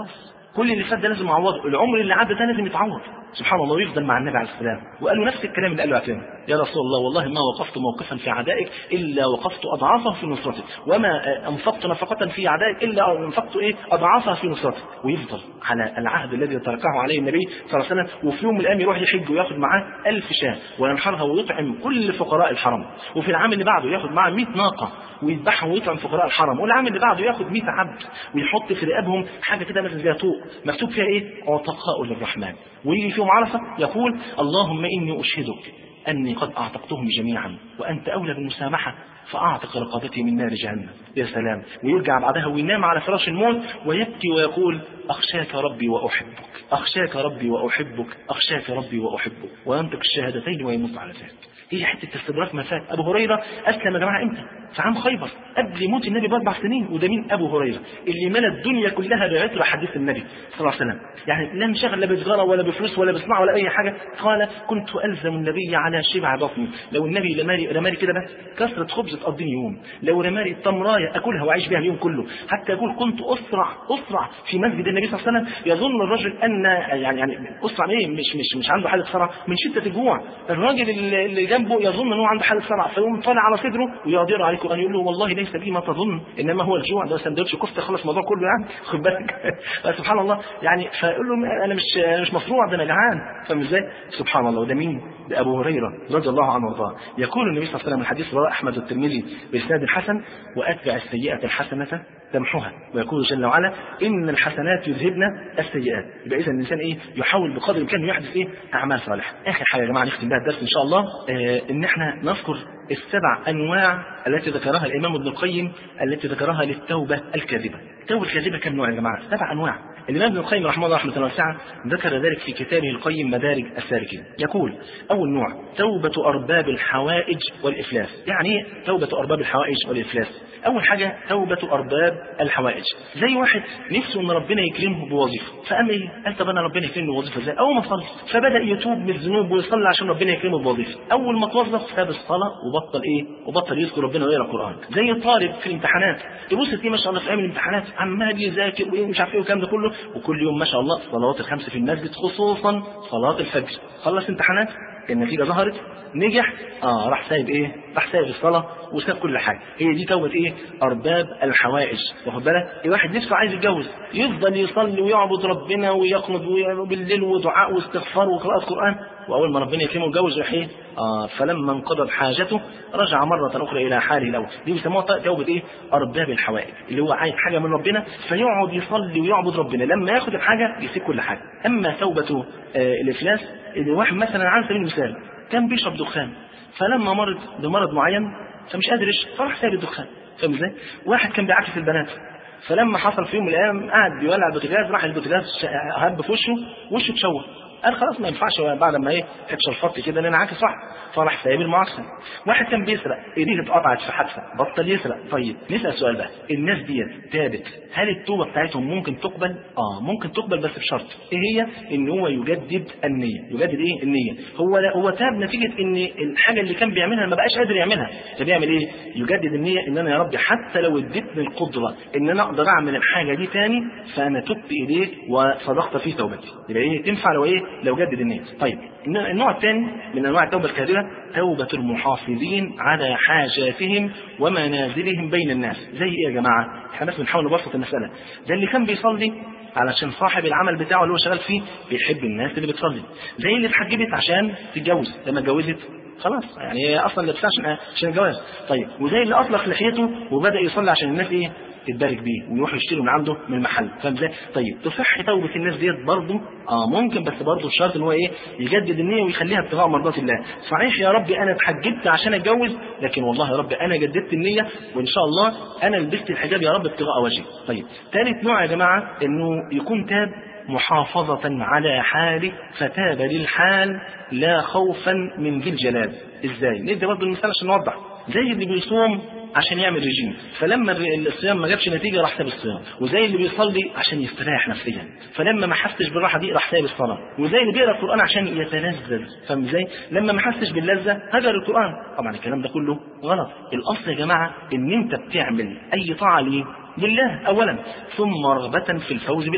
كل اللي فات ده لازم يعوضه، العمر اللي عدى ده لازم يتعوض. سبحان الله، ويفضل مع النبي عليه السلام وقال له نفس الكلام اللي قاله عتيم: يا رسول الله والله ما وقفت موقفا في اعدائك الا وقفت اضعافه في نصرتك، وما انفقت نفقه في اعدائك الا انفقت ايه اضعافها في نصرتك. ويفضل على العهد الذي تركه عليه النبي صلى الله عليه وسلم. وفي يوم من الايام يروح يحج وياخد معاه ألف شاة وينحرها ويطعم كل فقراء الحرم، وفي العام اللي بعده ياخد معاه مئة ناقه ويذبحهم ويطعم فقراء الحرم، والعام اللي بعده ياخد مئة عبد ويحط في رقابهم حاجه كده مثل زي طوق مكتوب فيها ايه عتقاء للرحمن، ويجي فيهم عرفه يقول: اللهم اني اشهدك اني قد اعتقتهم جميعا وانت اولى بالمسامحه فاعتق رقبتي من نار جهنم. يا سلام. ويرجع بعدها وينام على فراش الموت ويبكي ويقول: اخشاك ربي واحبك، اخشاك ربي واحبك، اخشاك ربي واحبك، وينطق الشهادتين ويموت على ذلك. هي حته استدراك ما فات. ابو هريره اسلم يا جماعه امتى؟ في عام خيبر قبل موت النبي باربع سنين. وده مين؟ ابو هريره اللي ملى الدنيا كلها بعطر حديث النبي صلى الله عليه وسلم. يعني لا انشغل لا بتجاره ولا بفلوس ولا بصناعه ولا اي حاجه. قال: كنت الزم النبي على شبع بطني، لو النبي رماري رماري كده بس كسره خبز تقضيني يوم، لو رماري تمرايه اكلها واعيش بها اليوم كله. حتى يقول: كنت اسرع اسرع في مسجد النبي صلى الله عليه وسلم، يظن الرجل ان يعني يعني اسرع ايه مش مش مش عنده حاله صرع من شده الجوع. الراجل اللي جنبه يظن انه عنده حاله صرع، فيقوم طالع على صدره ويقدر عليه القران يقول له: والله ليس بي ما تظن، انما هو الجوع، ده سندوتش كفته خلص الموضوع كله يعني، خد بالك. سبحان الله. يعني فيقول له: انا مش مش مصروع، ده انا جعان. فاهم ازاي؟ سبحان الله. وده مين؟ ده ابو هريره رضي الله عنه وارضاه. يقول النبي صلى الله عليه وسلم الحديث رواه احمد والترمذي باسناد حسن: واتبع السيئه الحسنه تمحها، ويقول جل وعلا: ان الحسنات يذهبن السيئات. يبقى اذا الانسان ايه يحاول بقدر الامكان يحدث ايه اعمال صالحه. اخر حاجه يا جماعه نختم بها الدرس ان شاء الله، آه ان احنا نذكر السبع انواع التي ذكرها الامام ابن القيم التي ذكرها للتوبه الكاذبه. التوبه الكاذبه كم نوع يا جماعه؟ سبع انواع. الامام ابن القيم رحمه الله رحمه واسعه ذكر ذلك في كتابه القيم مدارج السالكين. يقول: اول نوع توبه ارباب الحوائج والافلاس. يعني ايه توبه ارباب الحوائج والافلاس؟ اول حاجه توبه ارباب الحوائج، زي واحد نفسه ان ربنا يكرمه بوظيفه، فقام ايه قال: طب انا ربنا يكرمني بوظيفه ازاي؟ اول ما صلى فبدا يتوب من الذنوب ويصلي عشان ربنا يكرمه بوظيفه. اول ما توظف ساب الصلاه وبطل ايه وبطل يذكر ربنا ويقرا القران. زي طالب في الامتحانات تبص فيه ما شاء الله في ايام الامتحانات عمال يذاكر وايه مش عارف ايه والكلام ده كله، وكل يوم ما شاء الله الصلوات الخمس في المسجد خصوصا صلاه الفجر. خلص امتحانات النتيجه ظهرت نجح، اه راح سايب ايه؟ راح سايب الصلاه وساب كل حاجه. هي دي توبه ايه؟ ارباب الحوائج. واخد بالك؟ واحد نفسه عايز يتجوز يفضل يصلي ويعبد ربنا ويقنط بالليل ودعاء واستغفار وقراءه قران، واول ما ربنا يكرمه يتجوز راح ايه؟ اه فلما انقضت حاجته رجع مره اخرى الى حاله الاول. دي بيسموها توبه ايه؟ ارباب الحوائج، اللي هو عايز حاجه من ربنا فيقعد يصلي ويعبد ربنا، لما ياخد الحاجه يسيب كل حاجه. اما توبه آه الافلاس، اللي واحد مثلا على سبيل المثال كان بيشرب دخان، فلما مرض بمرض معين فمش قادر يشرب فراح سايب الدخان. فاهم ازاي؟ واحد كان بيعاكس البنات، فلما حصل في يوم من الايام قاعد بيولع البوتاجاز، راح البوتاجاز هب في وشه، وشه اتشوه، قال خلاص ما ينفعش بعد ما ايه اتشرفت كده ان انا عاكس صح، فراح سايب المعاكسه. واحد كان بيسرق ايديه اتقطعت في حادثه بطل يسرق. طيب نسال سؤال بقى، الناس ديت تابت، هل التوبه بتاعتهم ممكن تقبل؟ اه ممكن تقبل بس بشرط. ايه هي؟ ان هو يجدد النيه. يجدد ايه؟ النيه. هو هو تاب نتيجه ان الحاجه اللي كان بيعملها ما بقاش قادر يعملها، فبيعمل ايه؟ يجدد النيه ان انا يا رب حتى لو اديتني القدره ان انا اقدر اعمل الحاجه دي تاني فانا تبت اليك وصدقت في توبتي. يبقى ايه؟ تنفع لو ايه؟ لو جدد النية. طيب النوع الثاني من انواع التوبه الكاذبه توبه المحافظين على حاجاتهم ومنازلهم بين الناس. زي ايه يا جماعه؟ احنا بس بنحاول نبسط المساله. ده اللي كان بيصلي علشان صاحب العمل بتاعه اللي هو شغال فيه بيحب الناس اللي بتصلي، زي اللي اتحجبت عشان تتجوز، لما اتجوزت خلاص يعني هي اصلا لابسها عشان عشان الجواز. طيب وزي اللي اطلق لحيته وبدا يصلي عشان الناس ايه تتبارك بيه ويروح يشتري من عنده من المحل. فاهم ازاي؟ طيب تصح توبه الناس ديت برضه؟ اه ممكن، بس برضه الشرط ان هو ايه؟ يجدد النيه ويخليها ابتغاء مرضات الله. صحيح يا ربي انا اتحجبت عشان اتجوز، لكن والله يا رب انا جددت النيه وان شاء الله انا لبست الحجاب يا رب ابتغاء وجهي. طيب ثالث نوع يا جماعه انه يكون تاب محافظة على حاله فتاب للحال لا خوفا من ذي الجلال. ازاي؟ ندي برضه المثال عشان نوضح. زي اللي بيصوم عشان يعمل رجيم، فلما الصيام ما جابش نتيجه راح ساب الصيام. وزي اللي بيصلي عشان يستريح نفسيا، فلما ما حسش بالراحه دي راح ساب الصلاه. وزي اللي بيقرا القران عشان يتلذذ، فاهم ازاي؟ لما ما حسش باللذه هجر القران. طبعا الكلام ده كله غلط. الاصل يا جماعه ان انت بتعمل اي طاعه ليه؟ لله اولا، ثم رغبه في الفوز بالاجر.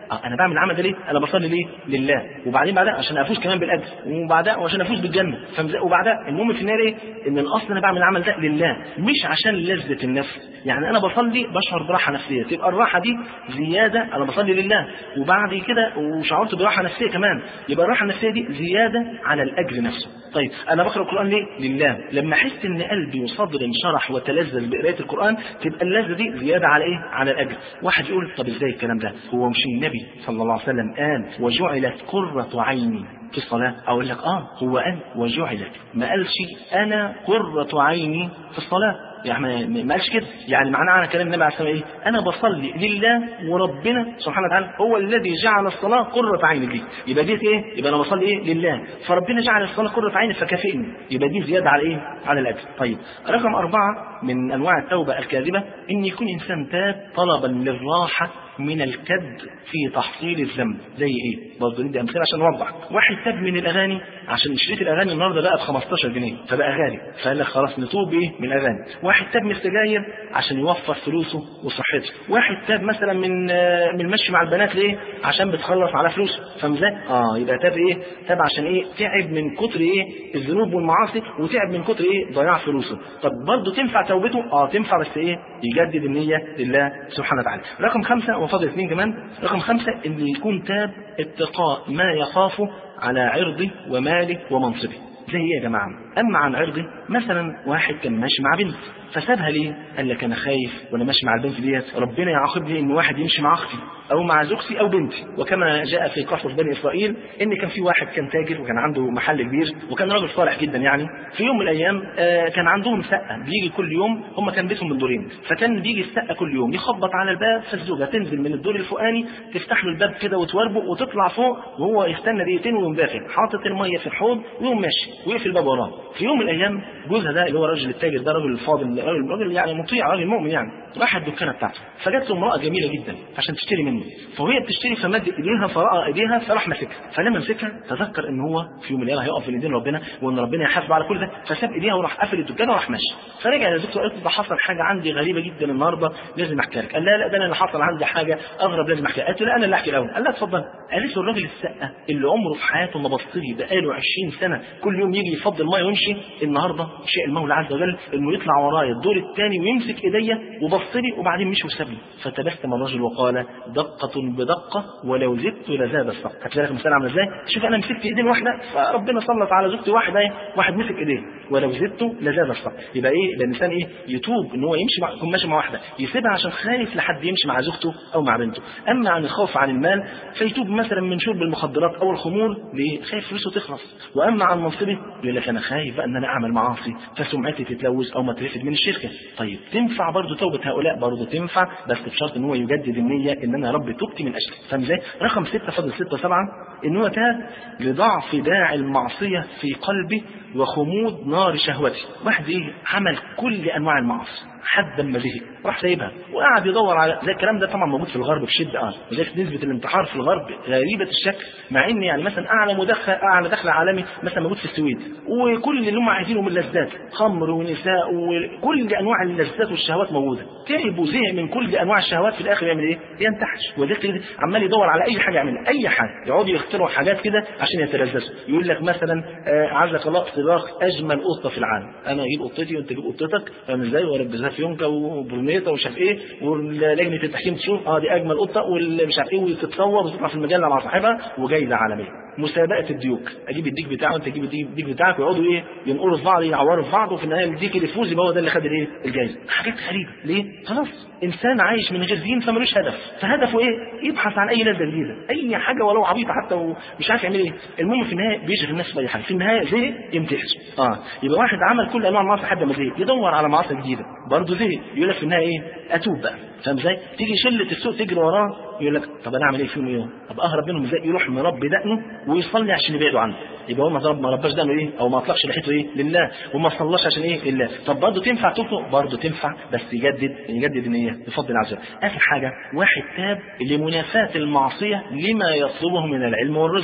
اه انا بعمل العمل ده ليه؟ انا بصلي ليه؟ لله، وبعدين بعدها عشان افوز كمان بالاجر، وبعدها وعشان افوز بالجنه، وبعدها المهم في النهايه ايه؟ ان الاصل انا بعمل العمل ده لله مش عشان لذه النفس. يعني انا بصلي بشعر براحه نفسيه، تبقى الراحه دي زياده، انا بصلي لله وبعد كده وشعرت براحه نفسيه كمان، يبقى الراحه النفسيه دي زياده على الاجر نفسه. طيب انا بقرا القران ليه؟ لله. لما احس ان قلبي وصدري انشرح وتلذذ بقراءه القران تبقى اللذه دي زياده على ايه؟ على الاجر. واحد يقول طب ازاي الكلام ده؟ هو مش النبي صلى الله عليه وسلم قال وجعلت قرة عيني في الصلاة؟ اقول لك اه هو قال وجعلت، ما قالش انا قرة عيني في الصلاة، يعني ما قالش كده. يعني معناه على كلام النبي عليه الصلاه والسلام ايه؟ انا بصلي لله وربنا سبحانه وتعالى هو الذي جعل الصلاه قرة عيني لي. يبقى دي ايه؟ يبقى انا بصلي ايه؟ لله، فربنا جعل الصلاه قرة عيني فكافئني، يبقى دي زياده على ايه؟ على الاجر. طيب رقم أربعة من انواع التوبه الكاذبه ان يكون انسان تاب طلبا للراحه من الكد في تحصيل الذنب. زي ايه؟ برضه ندي امثله عشان نوضح. واحد تاب من الاغاني عشان شريط الاغاني النهارده بقى ب خمستاشر جنيه فبقى غالي، فقال لك خلاص نتوب ايه؟ من الاغاني. واحد تاب من السجاير عشان يوفر فلوسه وصحته. واحد تاب مثلا من من المشي مع البنات ليه؟ عشان بتخلص على فلوسه، فاهم ازاي؟ اه يبقى تاب ايه؟ تاب عشان ايه؟ تعب من كتر ايه؟ الذنوب والمعاصي، وتعب من كتر ايه؟ ضياع فلوسه. طب برضه تنفع توبته؟ اه تنفع، بس ايه؟ يجدد النية لله سبحانه وتعالى. رقم خمسة وفضل اثنين كمان. رقم خمسة ان يكون تاب اتقاء ما يخافه على عرضه وماله ومنصبه. زي ايه يا جماعه؟ اما عن عرضه مثلا واحد كان ماشي مع بنت فسابها ليه؟ قال لك انا خايف وانا ماشي مع البنت ديت ربنا يعاقبني ان واحد يمشي مع اختي او مع زوجتي او بنتي. وكما جاء في قصص بني اسرائيل ان كان في واحد كان تاجر وكان عنده محل كبير وكان راجل صالح جدا. يعني في يوم من الايام آه كان عندهم سقه بيجي كل يوم، هم كان بيتهم من دورين، فكان بيجي السقه كل يوم يخبط على الباب، فالزوجه تنزل من الدور الفوقاني تفتح له الباب كده وتوربه وتطلع فوق وهو يستنى دقيقتين ويقوم داخل حاطط الميه في الحوض ويقوم ماشي ويقفل الباب وراه. في يوم من الايام جوزها ده اللي هو الراجل التاجر ده راجل فاضل، راجل راجل يعني مطيع، راجل مؤمن يعني، راح الدكانه بتاعته فجت له امراه جميله جدا عشان تشتري منه، فوهي بتشتري فمد ايديها فرأى ايديها فراح ماسكها، فلما مسكها تذكر ان هو في يوم من الايام هيقف في ايدين ربنا وان ربنا يحاسبه على كل ده، فساب ايديها وراح قافل الدكانه وراح ماشي. فرجع لزوجته قالت له ده حصل حاجه عندي غريبه جدا النهارده لازم احكي لك. قال لا لا ده انا اللي حصل عندي حاجه اغرب لازم احكي. قالت له لا انا اللي احكي الاول. قال لها اتفضل. قالت له الراجل السقه اللي عمره في حياته ما بص لي بقاله عشرين سنه كل يوم يجي يفضل ميه ويمشي، النهارده شاء المولى عز وجل انه يطلع ورايا الدور الثاني ويمسك ايديا وبص لي وبعدين مشي وساب لي. فتبسم الرجل وقال دقه بدقه ولو زدت لزاد الصق. هتلاقي لك مثال عامل ازاي؟ شوف انا مسكت ايدين واحده فربنا سلط على زوجتي واحده ايه؟ واحد مسك ايديه ولو زدت لزاد الصق. يبقى ايه؟ الانسان ايه؟ يتوب ان هو يمشي مع يكون ماشي مع واحده يسيبها عشان خايف لحد يمشي مع زوجته او مع بنته. اما عن الخوف عن المال فيتوب مثلا من شرب المخدرات او الخمور ليه؟ خايف فلوسه تخلص. واما عن منصبه يقول لك انا خايف بقى ان انا اعمل معاصي فسمعتي تتلوث او ما ترفد من الشركه. طيب تنفع برضه توبه هؤلاء؟ برضه تنفع بس بشرط ان هو يجدد النيه ان انا يا رب تبت من اجلك. فاهم ازاي؟ رقم ستة فضل ستة وسبعة ان هو تاب لضعف داعي المعصيه في قلبه وخمود نار شهوته. واحد ايه؟ عمل كل انواع المعاصي حد ما زهق راح سايبها وقعد يدور على زي الكلام ده. طبعا موجود في الغرب بشده اه وذلك نسبه الانتحار في الغرب غريبه الشكل، مع ان يعني مثلا اعلى مدخل اعلى دخل عالمي مثلا موجود في السويد، وكل اللي هم عايزينه من لذات خمر ونساء وكل انواع اللذات والشهوات موجوده. تعب وزهق من كل انواع الشهوات في الاخر يعمل ايه؟ ينتحش. وذلك عمال يدور على اي حاجه يعملها، اي حاجه يقعدوا يخترعوا حاجات كده عشان يتلذذوا. يقول لك مثلا آه عزك الله صراخ اجمل قطه في العالم، انا اجيب قطتي وانت تجيب قطتك، فاهم ازاي؟ واربيها في يونكا وبرنيطه ومش عارف ايه، ولجنه التحكيم تشوف اه دي اجمل قطه والمش عارف ايه، وتتصور وتطلع في المجله مع صاحبها وجايزه عالميه. مسابقه الديوك، اجيب الديك بتاعه وانت تجيب الديك بتاعك ويقعدوا ايه؟ ينقروا في بعض يعوروا في بعض، وفي النهايه الديك اللي يفوز يبقى هو ده اللي خد الايه؟ الجائزه. حاجات غريبه. ليه؟ خلاص انسان عايش من غير دين فمالوش هدف، فهدفه ايه؟ يبحث عن اي لذه جديده، اي حاجه ولو عبيطه حتى ومش عارف يعمل ايه. المهم في النهايه بيشغل الناس باي حاجه، في النهايه زي يمتحن. اه يبقى واحد عمل كل انواع المعاصي لحد ما زهق يدور على معاصي جديده، برضه زهق يقول لك في النهايه ايه؟ اتوب بقى. فاهم ازاي؟ تيجي شله السوق تجري وراه يقول لك طب انا اعمل ايه فيهم ايه؟ طب اهرب منهم ازاي؟ يروح مربي دقنه ويصلي عشان يبعدوا عنه. يبقى هو ما ما رباش دقنه ايه؟ او ما اطلقش لحيته ايه؟ لله، وما صلاش عشان ايه؟ لله. طب برضه تنفع توبته؟ برضه تنفع بس يجدد يجدد النيه بفضل الله عز وجل. اخر حاجه واحد تاب لمنافاه المعصيه لما يطلبه من العلم والرزق.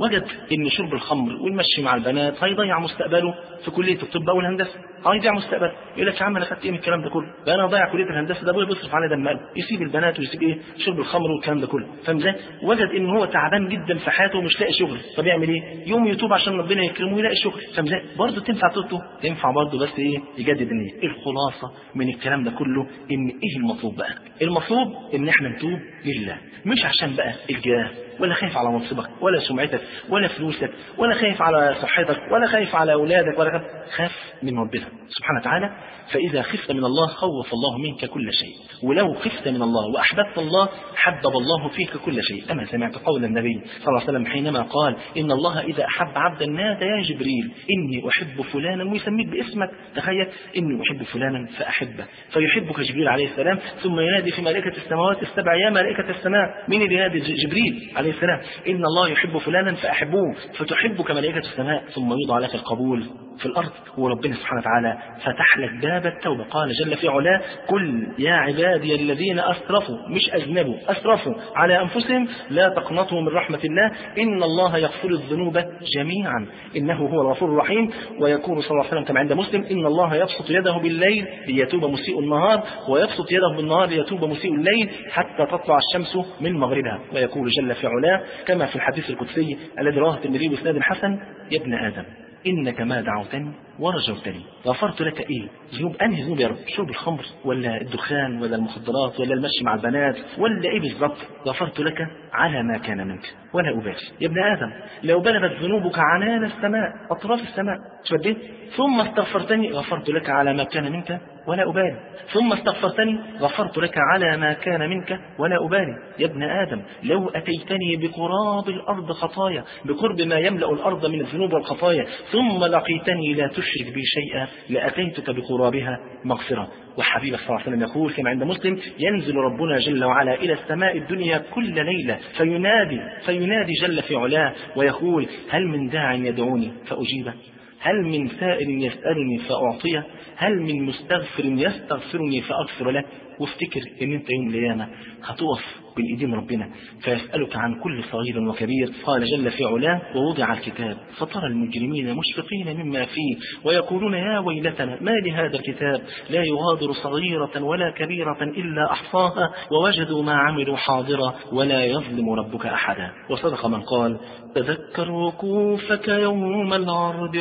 وجد ان شرب الخمر والمشي مع البنات هيضيع مستقبله في كليه الطب او الهندسه، هيضيع مستقبله. يقول لك يا عم انا خدت ايه من الكلام ده كله؟ ده انا ضيع كليه الهندسه، ده ابويا بيصرف على دم قلبه، يسيب البنات ويسيب ايه؟ شرب الخمر والكلام ده كله. فاهم ازاي؟ وجد ان هو تعبان جدا في حياته ومش لاقي شغل، طب يعمل ايه؟ يوم يتوب عشان ربنا يكرمه ويلاقي شغل. فاهم ازاي؟ برضه تنفع توبته؟ تنفع برضه، بس ايه؟ يجدد النيه. الخلاصه من الكلام ده كله ان ايه المطلوب بقى؟ المطلوب ان احنا نتوب لله، مش عشان بقى الجاه، ولا خايف على منصبك ولا سمعتك ولا فلوسك، ولا خايف على صحتك ولا خايف على اولادك، ولا خايف, خاف من ربنا سبحانه وتعالى. فاذا خفت من الله خوف الله منك كل شيء، ولو خفت من الله واحببت الله حبب الله فيك كل شيء. كما سمعت قول النبي صلى الله عليه وسلم حينما قال ان الله اذا احب عبدا نادى يا جبريل اني احب فلانا، ويسميك باسمك. تخيل اني احب فلانا فاحبه، فيحبك جبريل عليه السلام، ثم ينادي في ملائكه السماوات السبع يا ملائكه السماء. مين اللي ينادي؟ جبريل عليه السلام، إن الله يحب فلانا فأحبوه، فتحبك ملائكة السماء، ثم يوضع لك القبول في الأرض. وربنا سبحانه وتعالى فتح لك باب التوبة. قال جل في علاه قل يا عبادي الذين أسرفوا، مش أذنبوا، أسرفوا على أنفسهم لا تقنطوا من رحمة الله إن الله يغفر الذنوب جميعا إنه هو الغفور الرحيم. ويقول صلى الله عليه وسلم كما عند مسلم إن الله يبسط يده بالليل ليتوب مسيء النهار، ويبسط يده بالنهار ليتوب مسيء الليل حتى تطلع الشمس من مغربها. ويقول جل في علاه كما في الحديث القدسي الذي رواه الترمذي بإسناد حسن يا ابن آدم إنك ما دعوتني ورجوتني غفرت لك. إيه ذنوب؟ أنهي ذنوب يا رب؟ شرب الخمر ولا الدخان ولا المخدرات ولا المشي مع البنات ولا إيه بالظبط؟ غفرت لك على ما كان منك ولا أبالي. يا ابن آدم لو بلغت ذنوبك عنان السماء أطراف السماء شبه ثم استغفرتني غفرت لك على ما كان منك ولا أبالي، ثم استغفرتني غفرت لك على ما كان منك ولا أبالي. يا ابن آدم لو أتيتني بقراب الأرض خطايا، بقرب ما يملأ الأرض من الذنوب والخطايا، ثم لقيتني لا تشرك بي شيئا لأتيتك بقرابها مغفرة. وحبيب صلى الله عليه وسلم يقول كما عند مسلم ينزل ربنا جل وعلا إلى السماء الدنيا كل ليلة فينادي فينادي جل في علاه ويقول هل من داع يدعوني فأجيبه، هل من سائل يسألني فأعطيه، هل من مستغفر يستغفرني فأغفر له. وافتكر ان انت يوم القيامة هتقف بين ايدين ربنا فيسألك عن كل صغير وكبير. قال جل في علاه ووضع الكتاب فترى المجرمين مشفقين مما فيه ويقولون يا ويلتنا ما لهذا الكتاب لا يغادر صغيرة ولا كبيرة إلا أحصاها ووجدوا ما عملوا حاضرا ولا يظلم ربك أحدا. وصدق من قال تذكر وقوفك يوم العرض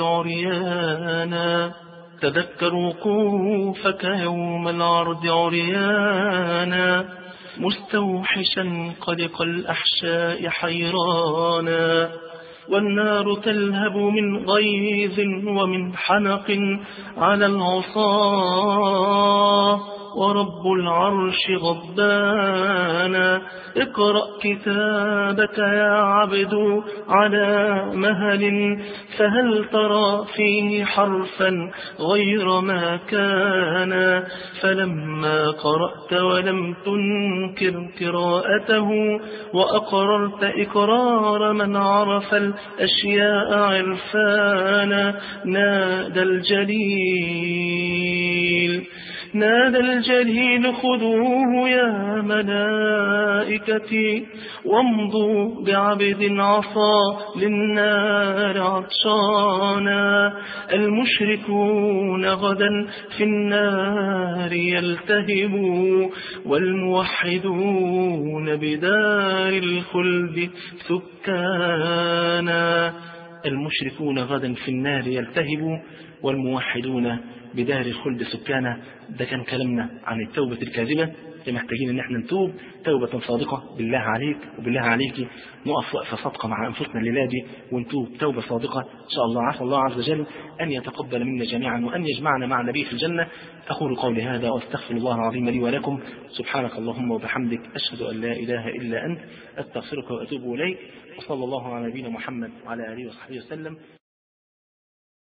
عريانا، تذكر وقوفك يوم العرض عريانا مستوحشا قلق الأحشاء حيرانا، والنار تلهب من غيظ ومن حنق على العصاة ورب العرش غضبانا. اقرأ كتابك يا عبد على مهل فهل ترى فيه حرفا غير ما كان، فلما قرأت ولم تنكر قراءته وأقررت إقرار من عرف الأشياء عرفانا نادى الجليل نادى الجليل خذوه يا ملائكتي وامضوا بعبد عصى للنار عطشانا. المشركون غدا في النار يلتهبوا والموحدون بدار الخلد سكانا. المشركون غدا في النار يلتهبوا والموحدون بدار الخلد سكانا. ده كان كلامنا عن التوبة الكاذبة. محتاجين ان احنا نتوب توبة صادقة. بالله عليك وبالله عليك نقف وقفة صادقة مع انفسنا الليلة دي ونتوب توبة صادقة ان شاء الله. عسى الله عز وجل ان يتقبل منا جميعا وان يجمعنا مع النبي في الجنة. اقول قولي هذا واستغفر الله العظيم لي ولكم. سبحانك اللهم وبحمدك اشهد ان لا اله الا انت استغفرك واتوب اليك. وصلى الله على نبينا محمد وعلى اله وصحبه وسلم.